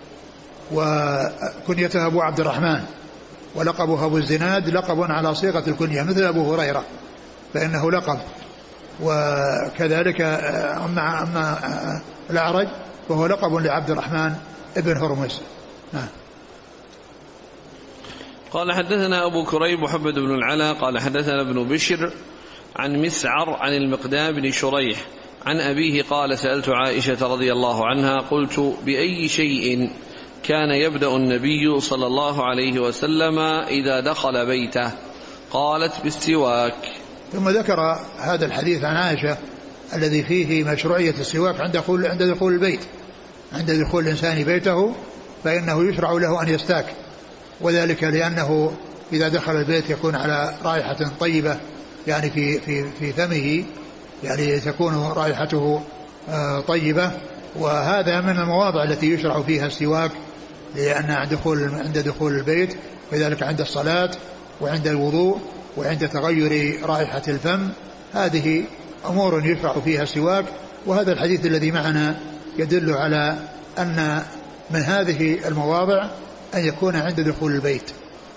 وكنيته أبو عبد الرحمن، ولقبه أبو الزناد لقب على صيغة الكنية مثل أبو هريرة فإنه لقب. وكذلك أما الأعرج وهو لقب لعبد الرحمن ابن هرمز. قال حدثنا أبو كريب محمد بن العلا قال حدثنا ابن بشر عن مسعر عن المقدام بن شريح عن أبيه قال سألت عائشة رضي الله عنها قلت بأي شيء كان يبدأ النبي صلى الله عليه وسلم إذا دخل بيته؟ قالت بالسواك. ثم ذكر هذا الحديث عن عائشة الذي فيه مشروعية السواك عند دخول البيت، عند دخول الإنسان بيته فإنه يشرع له أن يستاك، وذلك لأنه إذا دخل البيت يكون على رائحة طيبة يعني في فمه، يعني تكون رائحته طيبة، وهذا من المواضع التي يشرع فيها السواك، لأن عند دخول البيت، وذلك عند الصلاة وعند الوضوء وعند تغير رائحة الفم، هذه أمور يشرع فيها السواك. وهذا الحديث الذي معنا يدل على أن من هذه المواضع أن يكون عند دخول البيت.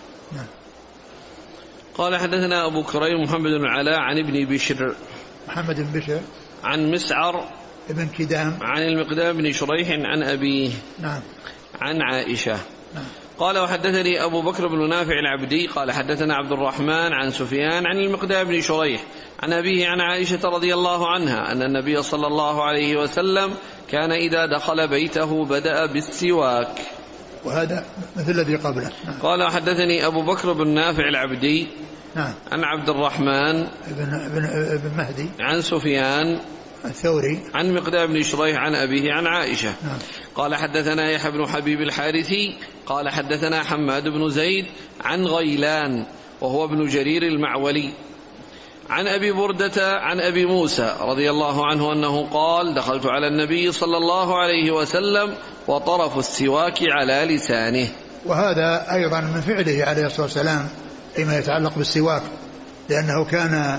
قال حدثنا أبو كريم محمد بن العلاء عن ابن بشر محمد بن بشر عن مسعر ابن كدام عن المقدام بن شريح عن أبيه نعم عن عائشة نعم. قال وحدثني أبو بكر بن نافع العبدي قال حدثنا عبد الرحمن عن سفيان عن المقدام بن شريح عن أبيه عن عائشة رضي الله عنها أن النبي صلى الله عليه وسلم كان إذا دخل بيته بدأ بالسواك، وهذا مثل الذي قبله. نعم. قال وحدثني أبو بكر بن نافع العبدي نعم. عن عبد الرحمن ابن مهدي عن سفيان الثوري عن مقدام بن شريح عن أبيه عن عائشة. نعم. قال حدثنا يحيى بن حبيب الحارثي قال حدثنا حماد بن زيد عن غيلان وهو ابن جرير المعولي عن أبي بردة عن أبي موسى رضي الله عنه أنه قال دخلت على النبي صلى الله عليه وسلم وطرف السواك على لسانه. وهذا أيضا من فعله عليه الصلاة والسلام فيما يتعلق بالسواك، لأنه كان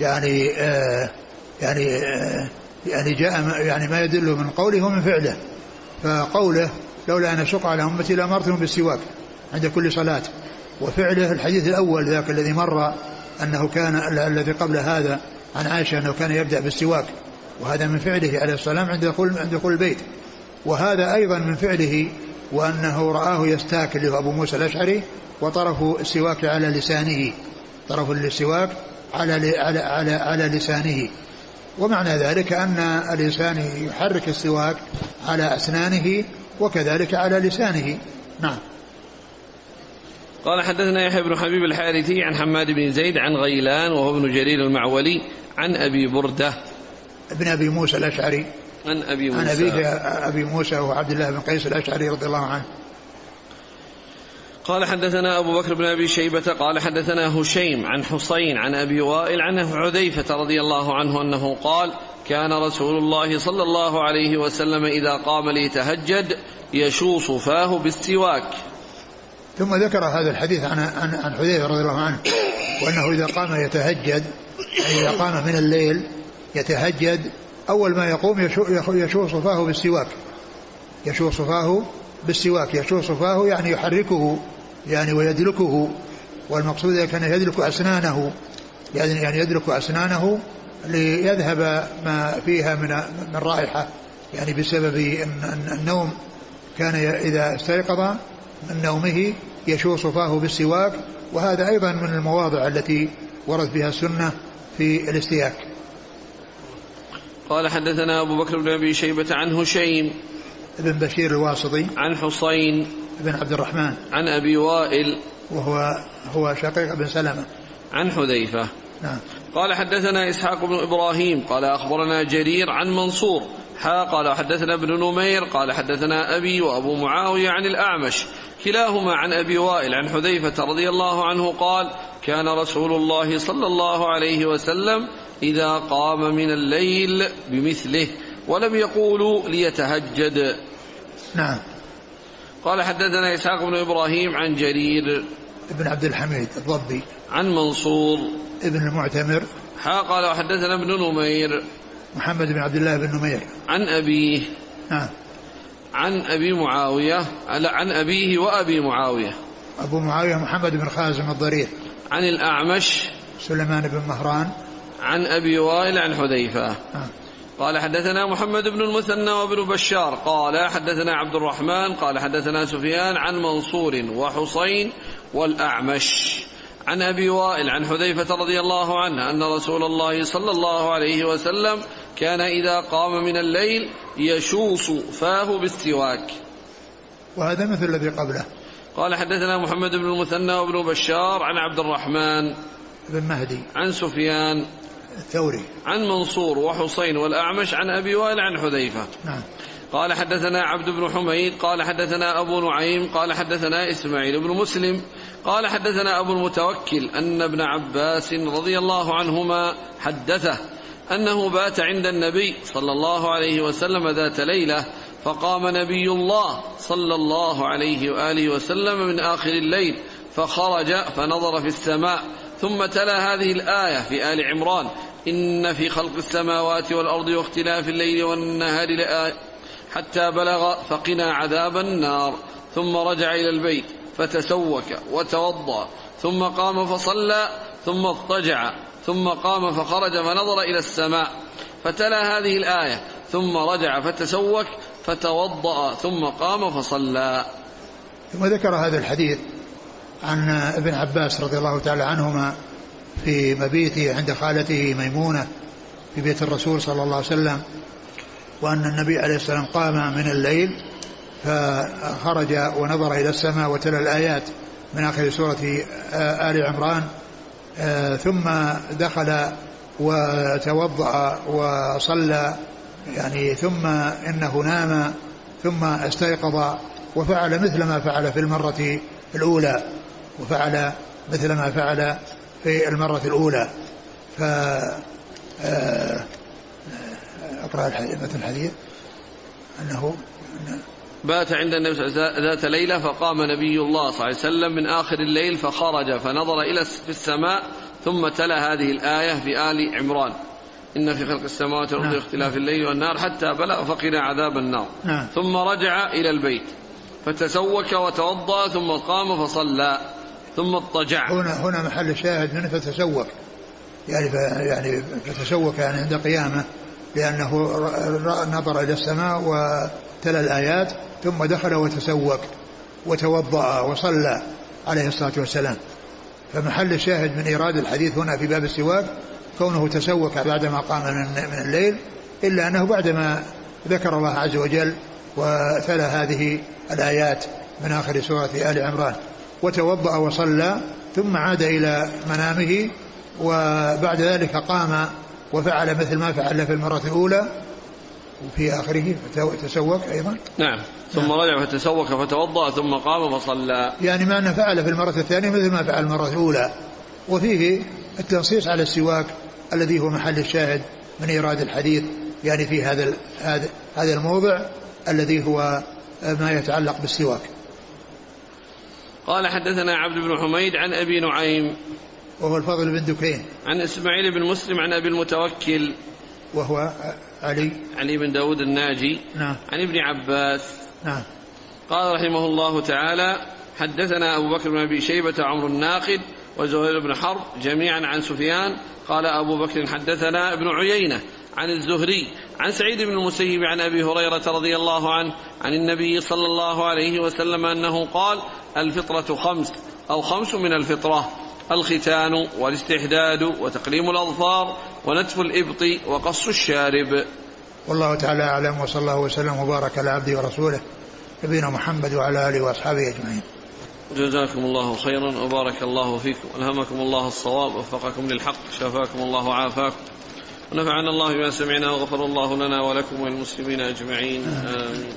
يعني جاء يعني ما يدل من قوله ومن فعله. فقوله لولا أن أشق على أمتي لأمرتهم بالسواك عند كل صلاة، وفعله الحديث الأول ذاك الذي مر أنه كان الذي قبل هذا عن عائشة أنه كان يبدأ بالسواك، وهذا من فعله عليه الصلاة والسلام عند دخول البيت. وهذا أيضا من فعله وأنه رآه يستاك اللي هو أبو موسى الأشعري وطرف السواك على لسانه، طرف السواك على لسانه. ومعنى ذلك أن الإنسان يحرك السواك على أسنانه وكذلك على لسانه. نعم. قال حدثنا يحيى بن حبيب الحارثي عن حماد بن زيد عن غيلان وهو ابن جرير المعولي عن أبي بردة ابن أبي موسى الأشعري عن أبي موسى عن أبي موسى وعبد الله بن قيس الأشعري رضي الله عنه. قال حدثنا أبو بكر بن أبي شيبة قال حدثنا هشيم عن حصين عن أبي وائل عن حذيفة رضي الله عنه أنه قال كان رسول الله صلى الله عليه وسلم إذا قام ليتهجد يشوص فاه بالسواك. ثم ذكر هذا الحديث عن حذيفة رضي الله عنه وأنه إذا قام يتهجد، إذا قام من الليل يتهجد أول ما يقوم يشوص فاه بالسواك، يشوص فاه بالسواك. يشوص فاه يعني يحركه يعني ويدلكه، والمقصود كان يدلك أسنانه، يعني يدلك أسنانه ليذهب ما فيها من رائحة، يعني بسبب النوم كان إذا استيقظ من نومه يشوص فاه بالسواك. وهذا أيضا من المواضع التي ورد بها السنة في الاستياك. قال حدثنا أبو بكر بن أبي شيبة عن هشيم ابن بشير الواسطي عن حصين ابن عبد الرحمن عن أبي وائل وهو شقيق بن سلمة عن حذيفة. نعم. قال حدثنا إسحاق بن إبراهيم قال أخبرنا جرير عن منصور قال حدثنا ابن نمير قال حدثنا أبي وأبو معاوية عن الأعمش كلاهما عن أبي وائل عن حذيفة رضي الله عنه قال كان رسول الله صلى الله عليه وسلم إذا قام من الليل بمثله ولم يقولوا ليتهجد. نعم. قال حدثنا إسحاق بن إبراهيم عن جرير ابن عبد الحميد الضبي عن منصور ابن المعتمر قال وحدثنا ابن نمير محمد بن عبد الله بن نمير عن أبيه نعم عن أبي معاوية عن أبيه وأبي معاوية أبو معاوية محمد بن خازم الضرير عن الأعمش سليمان بن مهران عن أبي وائل عن حذيفة. نعم. قال حدثنا محمد بن المثنى وابن بشار قال حدثنا عبد الرحمن قال حدثنا سفيان عن منصور وحصين والأعمش عن أبي وائل عن حذيفة رضي الله عنه أن رسول الله صلى الله عليه وسلم كان إذا قام من الليل يشوص فاه بالسواك. وهذا مثل الذي قبله. قال حدثنا محمد بن المثنى وابن بشار عن عبد الرحمن بن مهدي عن سفيان الثوري عن منصور وحسين والأعمش عن أبي وائل عن حذيفة. نعم. قال حدثنا عبد بن حميد قال حدثنا أبو نعيم قال حدثنا إسماعيل بن مسلم قال حدثنا أبو المتوكل أن ابن عباس رضي الله عنهما حدثه أنه بات عند النبي صلى الله عليه وسلم ذات ليلة، فقام نبي الله صلى الله عليه وآله وسلم من آخر الليل فخرج فنظر في السماء، ثم تلا هذه الآية في آل عمران: إن في خلق السماوات والأرض واختلاف الليل والنهار لآية، حتى بلغ فقنا عذاب النار، ثم رجع إلى البيت فتسوك وتوضأ، ثم قام فصلى، ثم اضطجع، ثم قام فخرج فنظر إلى السماء فتلا هذه الآية، ثم رجع فتسوك فتوضأ، ثم قام فصلى. ثم ذكر هذا الحديث عن ابن عباس رضي الله تعالى عنهما في مبيته عند خالته ميمونة في بيت الرسول صلى الله عليه وسلم، وأن النبي عليه السلام قام من الليل فخرج ونظر إلى السماء وتلا الآيات من آخر سورة آل عمران، ثم دخل وتوضأ وصلى، يعني ثم إنه نام ثم استيقظ وفعل مثل ما فعل في المرة الأولى، وفعل مثل ما فعل في المرة الأولى. أقرأ مثل الحديث أنه بات عند النبي ذات ليلة فقام نبي الله صلى الله عليه وسلم من آخر الليل فخرج فنظر إلى السماء، ثم تلا هذه الآية في آل عمران: إن في خلق السماوات والأرض واختلاف الليل والنهار حتى بلغ فقنا عذاب النار. ثم رجع إلى البيت فتسوك وتوضأ، ثم قام فصلى، ثم اضطجع. هنا محل الشاهد منه فتسوك، يعني فتسوك يعني عند قيامه، لأنه نظر إلى السماء وتلا الآيات ثم دخل وتسوك وتوضأ وصلى عليه الصلاة والسلام. فمحل الشاهد من إيراد الحديث هنا في باب السواك كونه تسوك بعدما قام من الليل، إلا أنه بعدما ذكر الله عز وجل وتلا هذه الآيات من آخر سورة آل عمران وتوضأ وصلى، ثم عاد إلى منامه، وبعد ذلك قام وفعل مثل ما فعل في المرة الأولى وفي آخره تسوك أيضا. نعم. ثم رجع فتسوك فتوضأ، ثم قام فصلى، يعني ما أنه فعل في المرة الثانية مثل ما فعل المرة الأولى. وفيه التنصيص على السواك الذي هو محل الشاهد من إيراد الحديث، يعني في هذا الموضع الذي هو ما يتعلق بالسواك. قال حدثنا عبد بن حميد عن أبي نعيم وهو الفضل بن دكين عن إسماعيل بن مسلم عن أبي المتوكل وهو علي بن داود الناجي. نعم. عن ابن عباس. نعم. قال رحمه الله تعالى: حدثنا أبو بكر بن أبي شيبة عمرو الناقد وزهير بن حرب جميعا عن سفيان. قال أبو بكر حدثنا ابن عيينة عن الزهري عن سعيد بن المسيب عن أبي هريرة رضي الله عنه عن النبي صلى الله عليه وسلم أنه قال: الفطرة 5 أو 5 من الفطرة: الختان والاستحداد وتقليم الأظفار ونتف الإبط وقص الشارب. والله تعالى أعلم، وصلى الله وسلم وبارك على عبده ورسوله نبينا محمد وعلى آله وأصحابه أجمعين. جزاكم الله خيرا وبارك الله فيكم، ألهمكم الله الصواب ووفقكم للحق، شفاكم الله وعافاكم، ونفعنا الله بما سمعنا وغفر الله لنا ولكم وللمسلمين أجمعين، آمين.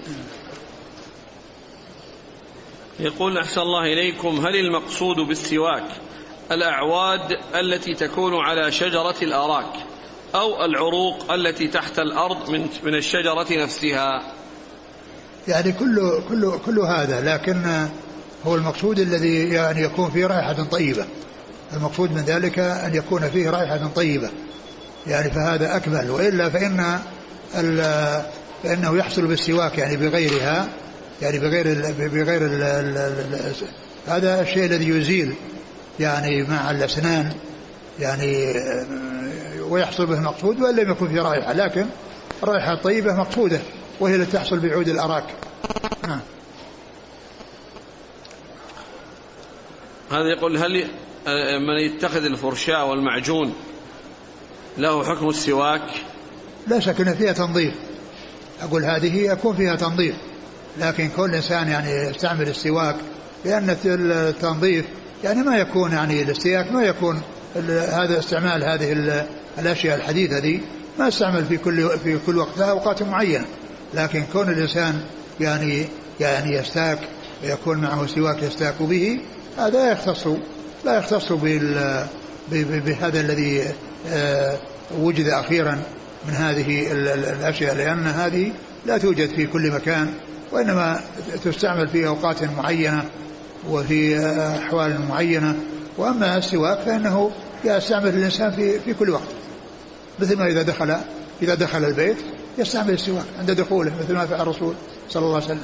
يقول: أحسن الله إليكم، هل المقصود بالسواك الأعواد التي تكون على شجرة الأراك أو العروق التي تحت الأرض من الشجرة نفسها؟ يعني كل هذا، لكن هو المقصود الذي يعني يكون فيه رائحة طيبة، المقصود من ذلك أن يكون فيه رائحة طيبة، يعني فهذا أكمل، وإلا فإنه يحصل بالسواك يعني بغيرها، يعني بغير هذا الشيء الذي يزيل يعني مع الأسنان يعني ويحصل به المقصود، وإلا يكون فيه رائحة، لكن رائحة طيبة مقصودة وهي التي تحصل بعود الأراك. هذا يقول: هل من يتخذ الفرشاة والمعجون له حكم السواك؟ لا شك أن فيها تنظيف، أقول هذه يكون فيها تنظيف، لكن كل إنسان يعني يستعمل السواك، لأن التنظيف يعني ما يكون يعني الاستياك ما يكون هذا استعمال هذه الأشياء الحديثة دي ما استعمل في كل وقت، لها أوقات معينة. لكن كون الإنسان يعني يستاك ويكون معه سواك يستاك به، هذا لا يختص بهذا الذي وجد أخيرا من هذه الأشياء، لأن هذه لا توجد في كل مكان، وإنما تستعمل في أوقات معينة وفي أحوال معينة. وأما السواك فإنه يستعمل الإنسان في كل وقت، مثل ما إذا دخل البيت يستعمل السواك عند دخوله، مثل ما فعل الرسول صلى الله عليه وسلم.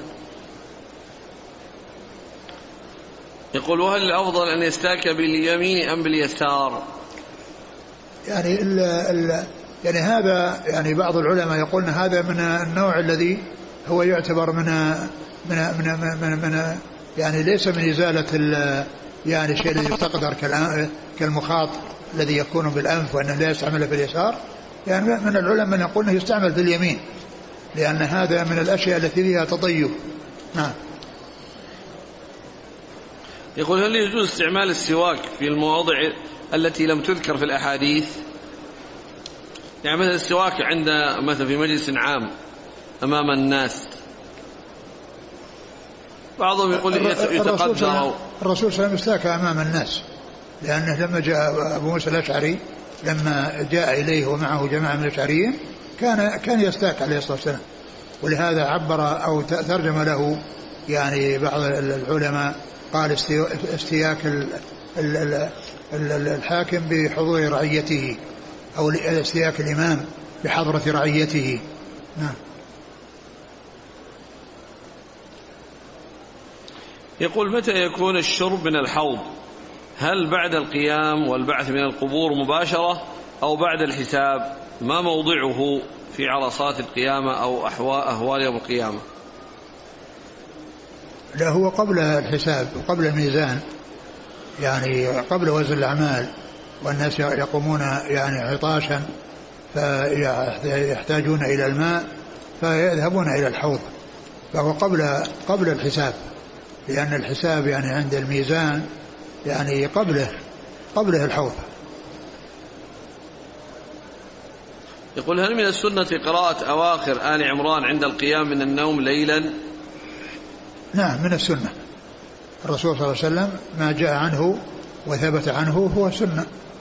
يقول: وهل الأفضل أن يستاك باليمين أم باليسار؟ يعني هذا يعني بعض العلماء يقولون هذا من النوع الذي هو يعتبر من يعني ليس من إزالة يعني الشيء الذي يستقدر كالمخاط الذي يكون بالأنف وأنه لا يستعمله في اليسار. يعني من العلماء من يقول أنه يستعمل في اليمين، لأن هذا من الأشياء التي فيها تطيب. نعم. يقول: هل يجوز استعمال السواك في المواضع التي لم تذكر في الأحاديث؟ يعني مثل السواك عند مثلا في مجلس عام أمام الناس، بعضهم يقول يتقدر. الرسول صلى الله عليه وسلم استاك أمام الناس، لأنه لما جاء أبو موسى الأشعري لما جاء إليه ومعه جماعة من الأشعريين كان يستاك عليه الصلاة والسلام، ولهذا عبر أو ترجم له يعني بعض العلماء قال استياك الحاكم بحضور رعيته، أو استياك الإمام بحضرة رعيته. نعم. يقول: متى يكون الشرب من الحوض؟ هل بعد القيام والبعث من القبور مباشرة أو بعد الحساب؟ ما موضعه في عرصات القيامة أو أهوال يوم القيامة؟ لا، هو قبل الحساب وقبل الميزان، يعني قبل وزن الأعمال، والناس يقومون يعني عطاشا فيحتاجون إلى الماء فيذهبون إلى الحوض، فهو قبل الحساب، لأن الحساب يعني عند الميزان يعني قبله الحوض. يقول: هل من السنة قراءة أواخر آل عمران عند القيام من النوم ليلا؟ نعم، من السنة. الرسول صلى الله عليه وسلم ما جاء عنه وثبت عنه هو سنة.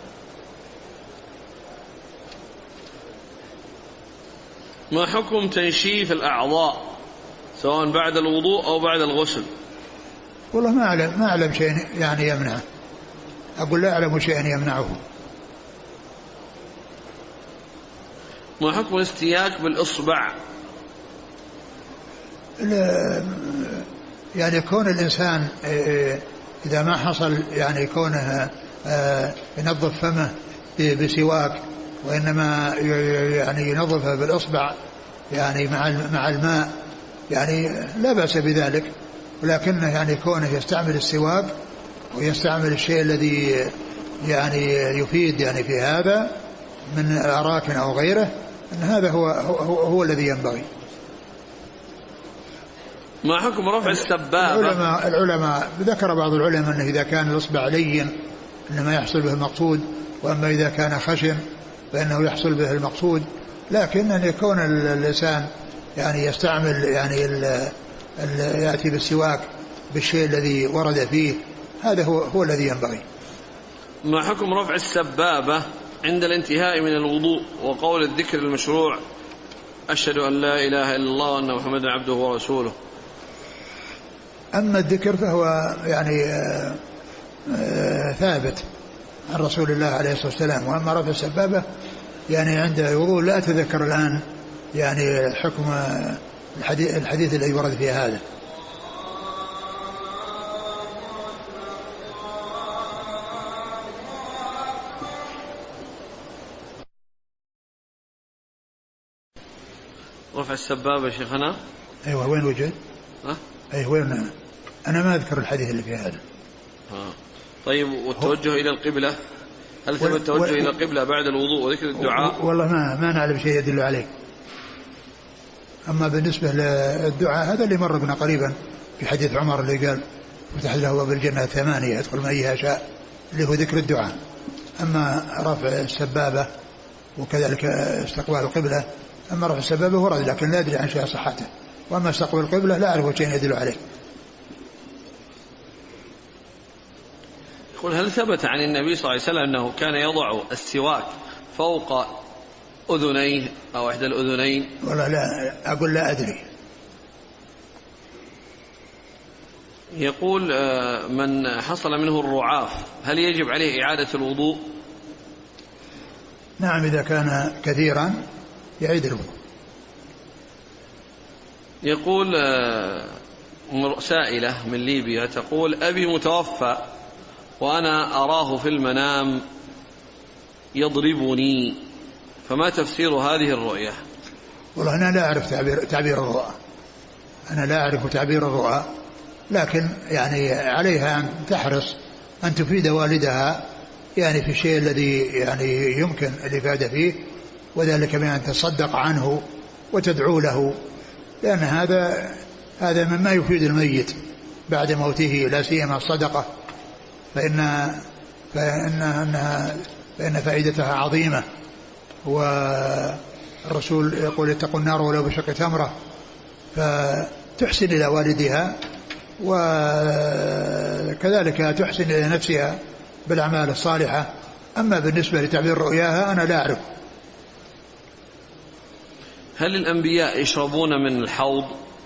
ما حكم تنشيف الأعضاء سواء بعد الوضوء أو بعد الغسل؟ والله ما أعلم شيء يعني يمنعه، أقول لا أعلم شيئا يمنعه. ما حكم الاستياك بالإصبع؟ يعني كون الإنسان إذا ما حصل يعني كونه ينظف فمه بسواك، وإنما يعني ينظفه بالإصبع يعني مع الماء، يعني لا بأس بذلك، ولكنه يعني كونه يستعمل السواك ويستعمل الشيء الذي يعني يفيد يعني في هذا من الأراك أو غيره، أن هذا هو الذي ينبغي. ما حكم رفع السبابة؟ العلماء ذكر بعض العلماء أنه إذا كان الإصبع لين إنما يحصل به المقصود، وأما إذا كان خشن فإنه يحصل به المقصود، لكن أن يكون الإنسان يعني يستعمل يعني يأتي بالسواك بالشيء الذي ورد فيه، هذا هو الذي ينبغي. ما حكم رفع السبابة عند الانتهاء من الوضوء وقول الذكر المشروع أشهد أن لا إله إلا الله وأن محمدا عبده ورسوله؟ أما الذكر فهو يعني ثابت عن رسول الله عليه الصلاة والسلام، وأما رفع السبابة يعني عند الوضوء لا أتذكر الآن يعني حكم الحديث الذي ورد في هذا. رفع السبابة شيخنا؟ أيوة، وين وجد؟ أيوة، وين؟ أنا ما أذكر الحديث اللي في هذا. طيب، والتوجه إلى القبلة، هل ثبت التوجه إلى القبلة بعد الوضوء وذكر الدعاء؟ والله ما نعلم شيء يدل عليه. أما بالنسبة للدعاء هذا اللي مر بنا قريبا في حديث عمر اللي قال فتح له باب الجنة 8 يدخل من أيها شاء، اللي هو ذكر الدعاء. أما رفع السبابة وكذلك استقبال القبلة، أما رفع السبابة ورد لكن لا أدري عن شيء صحته، وأما استقبال القبلة لا أعرف شيء يدل عليه. يقول هل ثبت عن النبي صلى الله عليه وسلم أنه كان يضع السواك فوق أذنيه أو إحدى الأذنين؟ والله لا أقول لا أدري. يقول من حصل منه الرعاف هل يجب عليه إعادة الوضوء؟ نعم إذا كان كثيرا يعيد الوضوء. يقول سائلة من ليبيا تقول أبي متوفى وأنا أراه في المنام يضربني، فما تفسير هذه الرؤية؟ والله أنا لا أعرف تعبير الرؤى، أنا لا أعرف تعبير الرؤى، لكن يعني عليها أن تحرص أن تفيد والدها يعني في الشيء الذي يعني يمكن الإفادة فيه، وذلك بأن تصدق عنه وتدعو له، لأن هذا مما يفيد الميت بعد موته، لا سيما الصدقة، فإن فائدتها عظيمة. والرسول يقول اتقوا النار ولو بشق تمرة، فتحسن إلى والدها وكذلك تحسن إلى نفسها بالأعمال الصالحة. أما بالنسبة لتعبير رؤياها أنا لا أعرف. هل الأنبياء يشربون من الحوض؟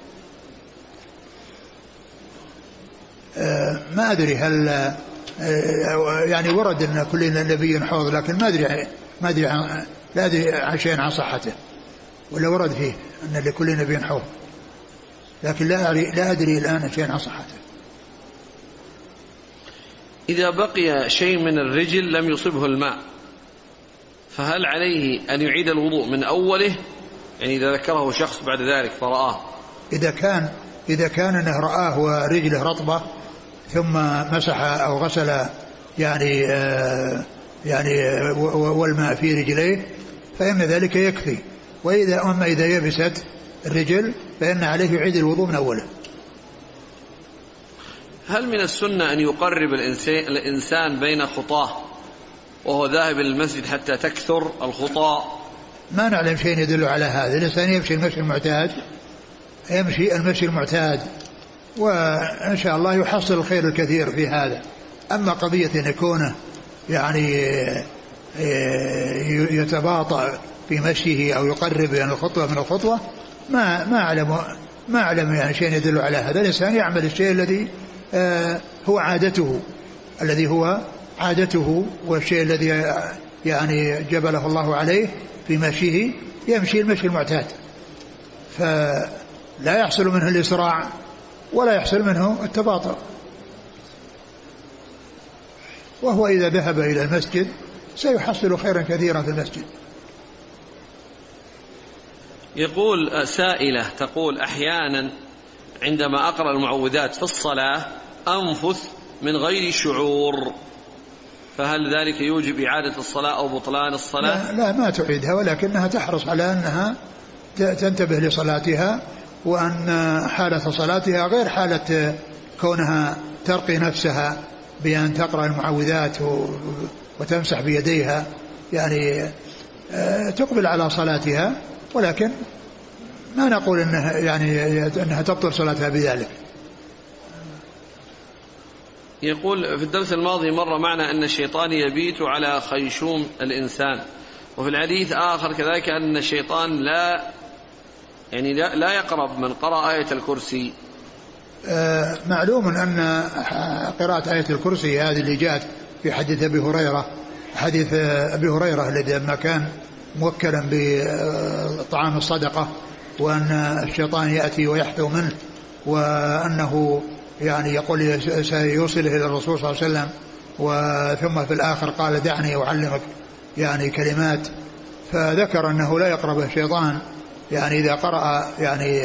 ما أدري هل يعني ورد أن كل نبي حوض، لكن لا أدري عن شيء عن صحته، ولا ورد فيه أن لكل نبي حوض، لكن لا أدري الآن شيء عن صحته. إذا بقي شيء من الرجل لم يصبه الماء فهل عليه أن يعيد الوضوء من أوله؟ يعني إذا ذكره شخص بعد ذلك فرآه، إذا كان أنه رآه ورجله رطبة ثم مسح أو غسل يعني والماء في رجليه فإن ذلك يكفي. أما إذا يبست الرجل فإن عليه يعيد الوضوء من أوله. هل من السنة أن يقرب الإنسان بين خطاه وهو ذاهب للمسجد حتى تكثر الخطاة؟ ما نعلم شيء يدل على هذا. الإنسان يمشي المشي المعتاد وإن شاء الله يحصل الخير الكثير في هذا. أما قضية أن يكون يعني يتباطأ في مشيه أو يقرب يعني الخطوة من الخطوة، ما أعلم يعني شيء يدل على هذا. الإنسان يعمل الشيء الذي هو عادته والشيء الذي يعني جبله الله عليه في مشيه، يمشي المشي المعتاد، فلا يحصل منه الإسراع ولا يحصل منه التباطؤ. وهو إذا ذهب إلى المسجد سيحصل خيرا كثيرا في المسجد. يقول سائلة تقول أحيانا عندما أقرأ المعوذات في الصلاة أنفث من غير شعور، فهل ذلك يوجب إعادة الصلاة أو بطلان الصلاة؟ لا ما تعيدها، ولكنها تحرص على أنها تنتبه لصلاتها، وأن حالة صلاتها غير حالة كونها ترقي نفسها بأن تقرأ المعوذات وتمسح بيديها، يعني تقبل على صلاتها، ولكن ما نقول أنها تبطل صلاتها بذلك. يقول في الدرس الماضي مر معنا أن الشيطان يبيت على خيشوم الإنسان، وفي الحديث آخر كذلك أن الشيطان لا يقرب من قرأ آية الكرسي. معلوم أن قراءة آية الكرسي هذه اللي جاءت في حديث أبي هريرة الذي لما كان موكلا بطعام الصدقة وأن الشيطان يأتي ويحثو منه، وأنه يعني يقول سيوصله إلى الرسول صلى الله عليه وسلم، ثم في الآخر قال دعني أعلمك يعني كلمات، فذكر أنه لا يقرب الشيطان يعني إذا قرأ يعني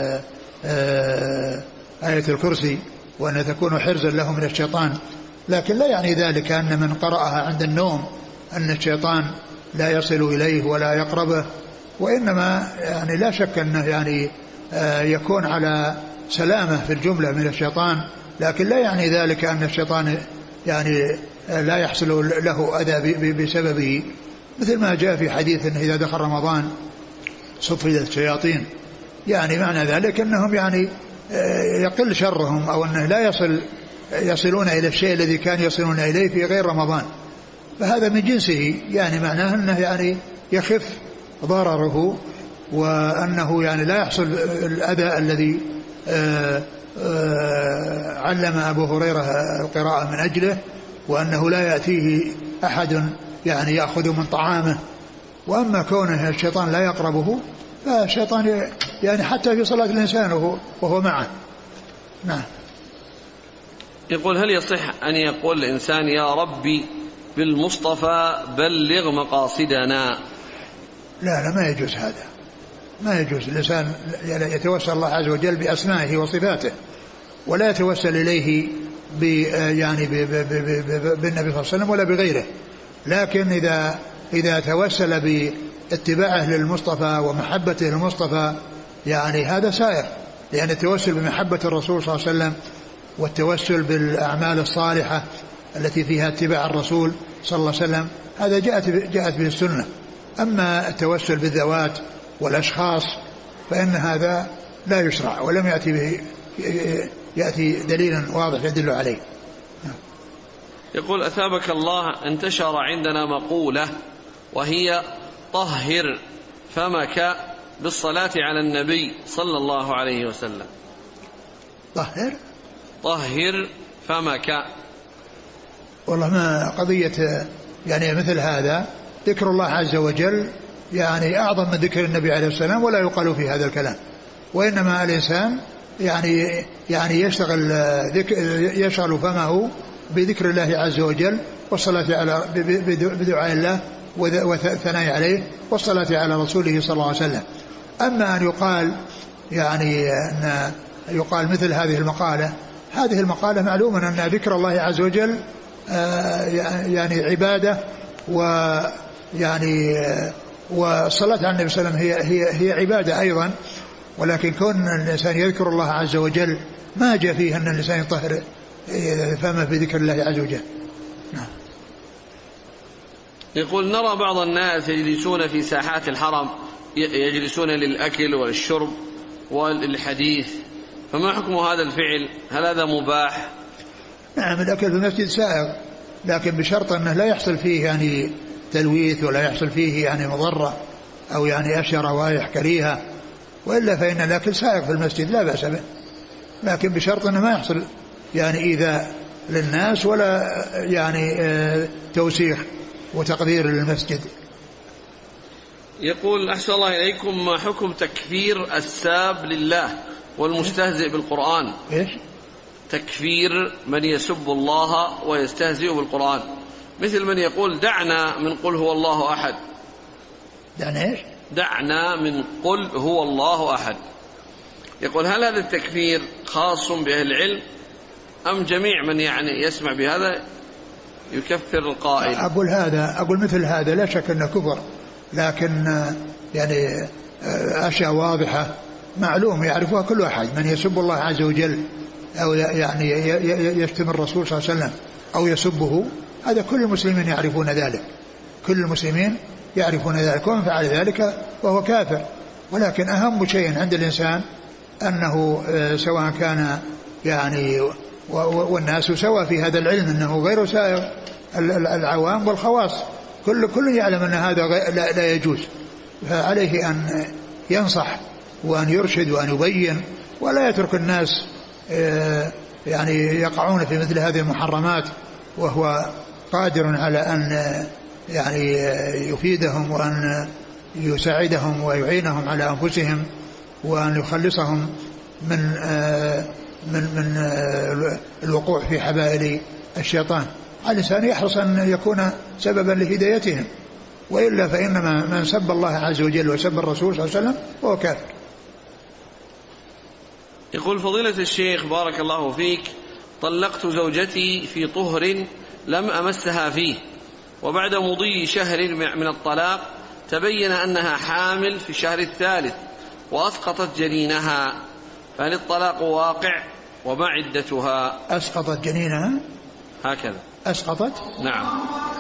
آية الكرسي، وأن تكون حرزا له من الشيطان، لكن لا يعني ذلك أن من قرأها عند النوم أن الشيطان لا يصل إليه ولا يقربه وإنما يعني لا شك أنه يعني يكون على سلامة في الجملة من الشيطان، لكن لا يعني ذلك أن الشيطان يعني لا يحصل له أذى بسببه، مثل ما جاء في حديث أنه إذا دخل رمضان صفدت الشياطين، يعني معنى ذلك أنهم يعني يقل شرهم، أو أنه لا يصلون إلى الشيء الذي كان يصلون إليه في غير رمضان، فهذا من جنسه، يعني معناه أنه يعني يخف ضرره، وأنه يعني لا يحصل الأذى الذي علم أبو هريرة القراءة من أجله، وأنه لا يأتيه أحد يعني يأخذ من طعامه. وأما كونه الشيطان لا يقربه، فالشيطان يعني حتى في صلاة الإنسان وهو معه. نعم. يقول: هل يصح أن يقول الإنسان يا ربي بالمصطفى بلغ مقاصدنا؟ لا ما يجوز هذا، ما يجوز. الإنسان يتوسل الله عز وجل بأسمائه وصفاته، ولا يتوسل إليه يعني بالنبي صلى الله عليه وسلم ولا بغيره. لكن إذا توسل باتباعه للمصطفى ومحبته للمصطفى يعني هذا سائر، لأن التوسل بمحبة الرسول صلى الله عليه وسلم والتوسل بالأعمال الصالحة التي فيها اتباع الرسول صلى الله عليه وسلم هذا جاءت به السنة. أما التوسل بالذوات والأشخاص فإن هذا لا يشرع، ولم يأتي دليل واضح يدل عليه. يقول: أثابك الله، انتشر عندنا مقولة وهي طهر فمك بالصلاة على النبي صلى الله عليه وسلم. طهر فمك. والله ما قضية يعني مثل هذا، ذكر الله عز وجل يعني أعظم من ذكر النبي عليه السلام، ولا يقال في هذا الكلام. وإنما الإنسان يعني يشغل فمه بذكر الله عز وجل والصلاة على بدعاء الله والثناء عليه والصلاة على رسوله صلى الله عليه وسلم. أما أن يقال يعني أن يقال مثل هذه المقالة معلوم أن ذكر الله عز وجل يعني عبادة، ويعني والصلاة على النبي صلى الله عليه وسلم هي عبادة أيضا، ولكن كون الإنسان يذكر الله عز وجل ما جاء فيه أن الإنسان يطهر فمه بذكر الله عز وجل. نعم. يقول: نرى بعض الناس يجلسون في ساحات الحرم، يجلسون للأكل والشرب والحديث، فما حكم هذا الفعل؟ هل هذا مباح؟ نعم، الأكل في المسجد سائغ، لكن بشرط أنه لا يحصل فيه يعني تلويث، ولا يحصل فيه يعني مضرة أو يعني أشياء روائح كريهة، وإلا فإن الأكل سائغ في المسجد لا بأس به، لكن بشرط أنه ما يحصل يعني إيذاء للناس ولا يعني توسيخ وتقدير للمسجد. يقول: أحسن الله إليكم، ما حكم تكفير الساب لله والمستهزئ بالقرآن؟ إيش؟ تكفير من يسب الله ويستهزئ بالقرآن، مثل من يقول دعنا من قل هو الله أحد. دعنا إيش؟ دعنا من قل هو الله أحد. يقول: هل هذا التكفير خاص بأهل العلم أم جميع من يعني يسمع بهذا يكفر القائل؟ أقول مثل هذا لا شك أنه كفر، لكن يعني أشياء واضحة معلوم يعرفها كل أحد، من يسب الله عز وجل أو يعني يشتم الرسول صلى الله عليه وسلم أو يسبه، هذا كل المسلمين يعرفون ذلك، كل المسلمين يعرفون ذلك، ومن فعل ذلك وهو كافر. ولكن أهم شيء عند الإنسان أنه سواء كان يعني والناس سواء في هذا العلم أنه غير سائر العوام والخواص، كل يعلم أن هذا لا يجوز، فعليه أن ينصح وأن يرشد وأن يبين، ولا يترك الناس يعني يقعون في مثل هذه المحرمات وهو قادر على أن يعني يفيدهم وأن يساعدهم ويعينهم على أنفسهم وأن يخلصهم من الوقوع في حبائل الشيطان. الإنسان يحرص أن يكون سببا لهدايتهم، وإلا فإنما من سب الله عز وجل وسب الرسول صلى الله عليه وسلم هو كافر. يقول: فضيلة الشيخ بارك الله فيك، طلقت زوجتي في طهر لم أمسها فيه، وبعد مضي شهر من الطلاق فتبين أنها حامل في الشهر الثالث وأسقطت جنينها، فهل الطلاق واقع وما عدتها؟ أسقطت جنينها هكذا. أسقطت. نعم.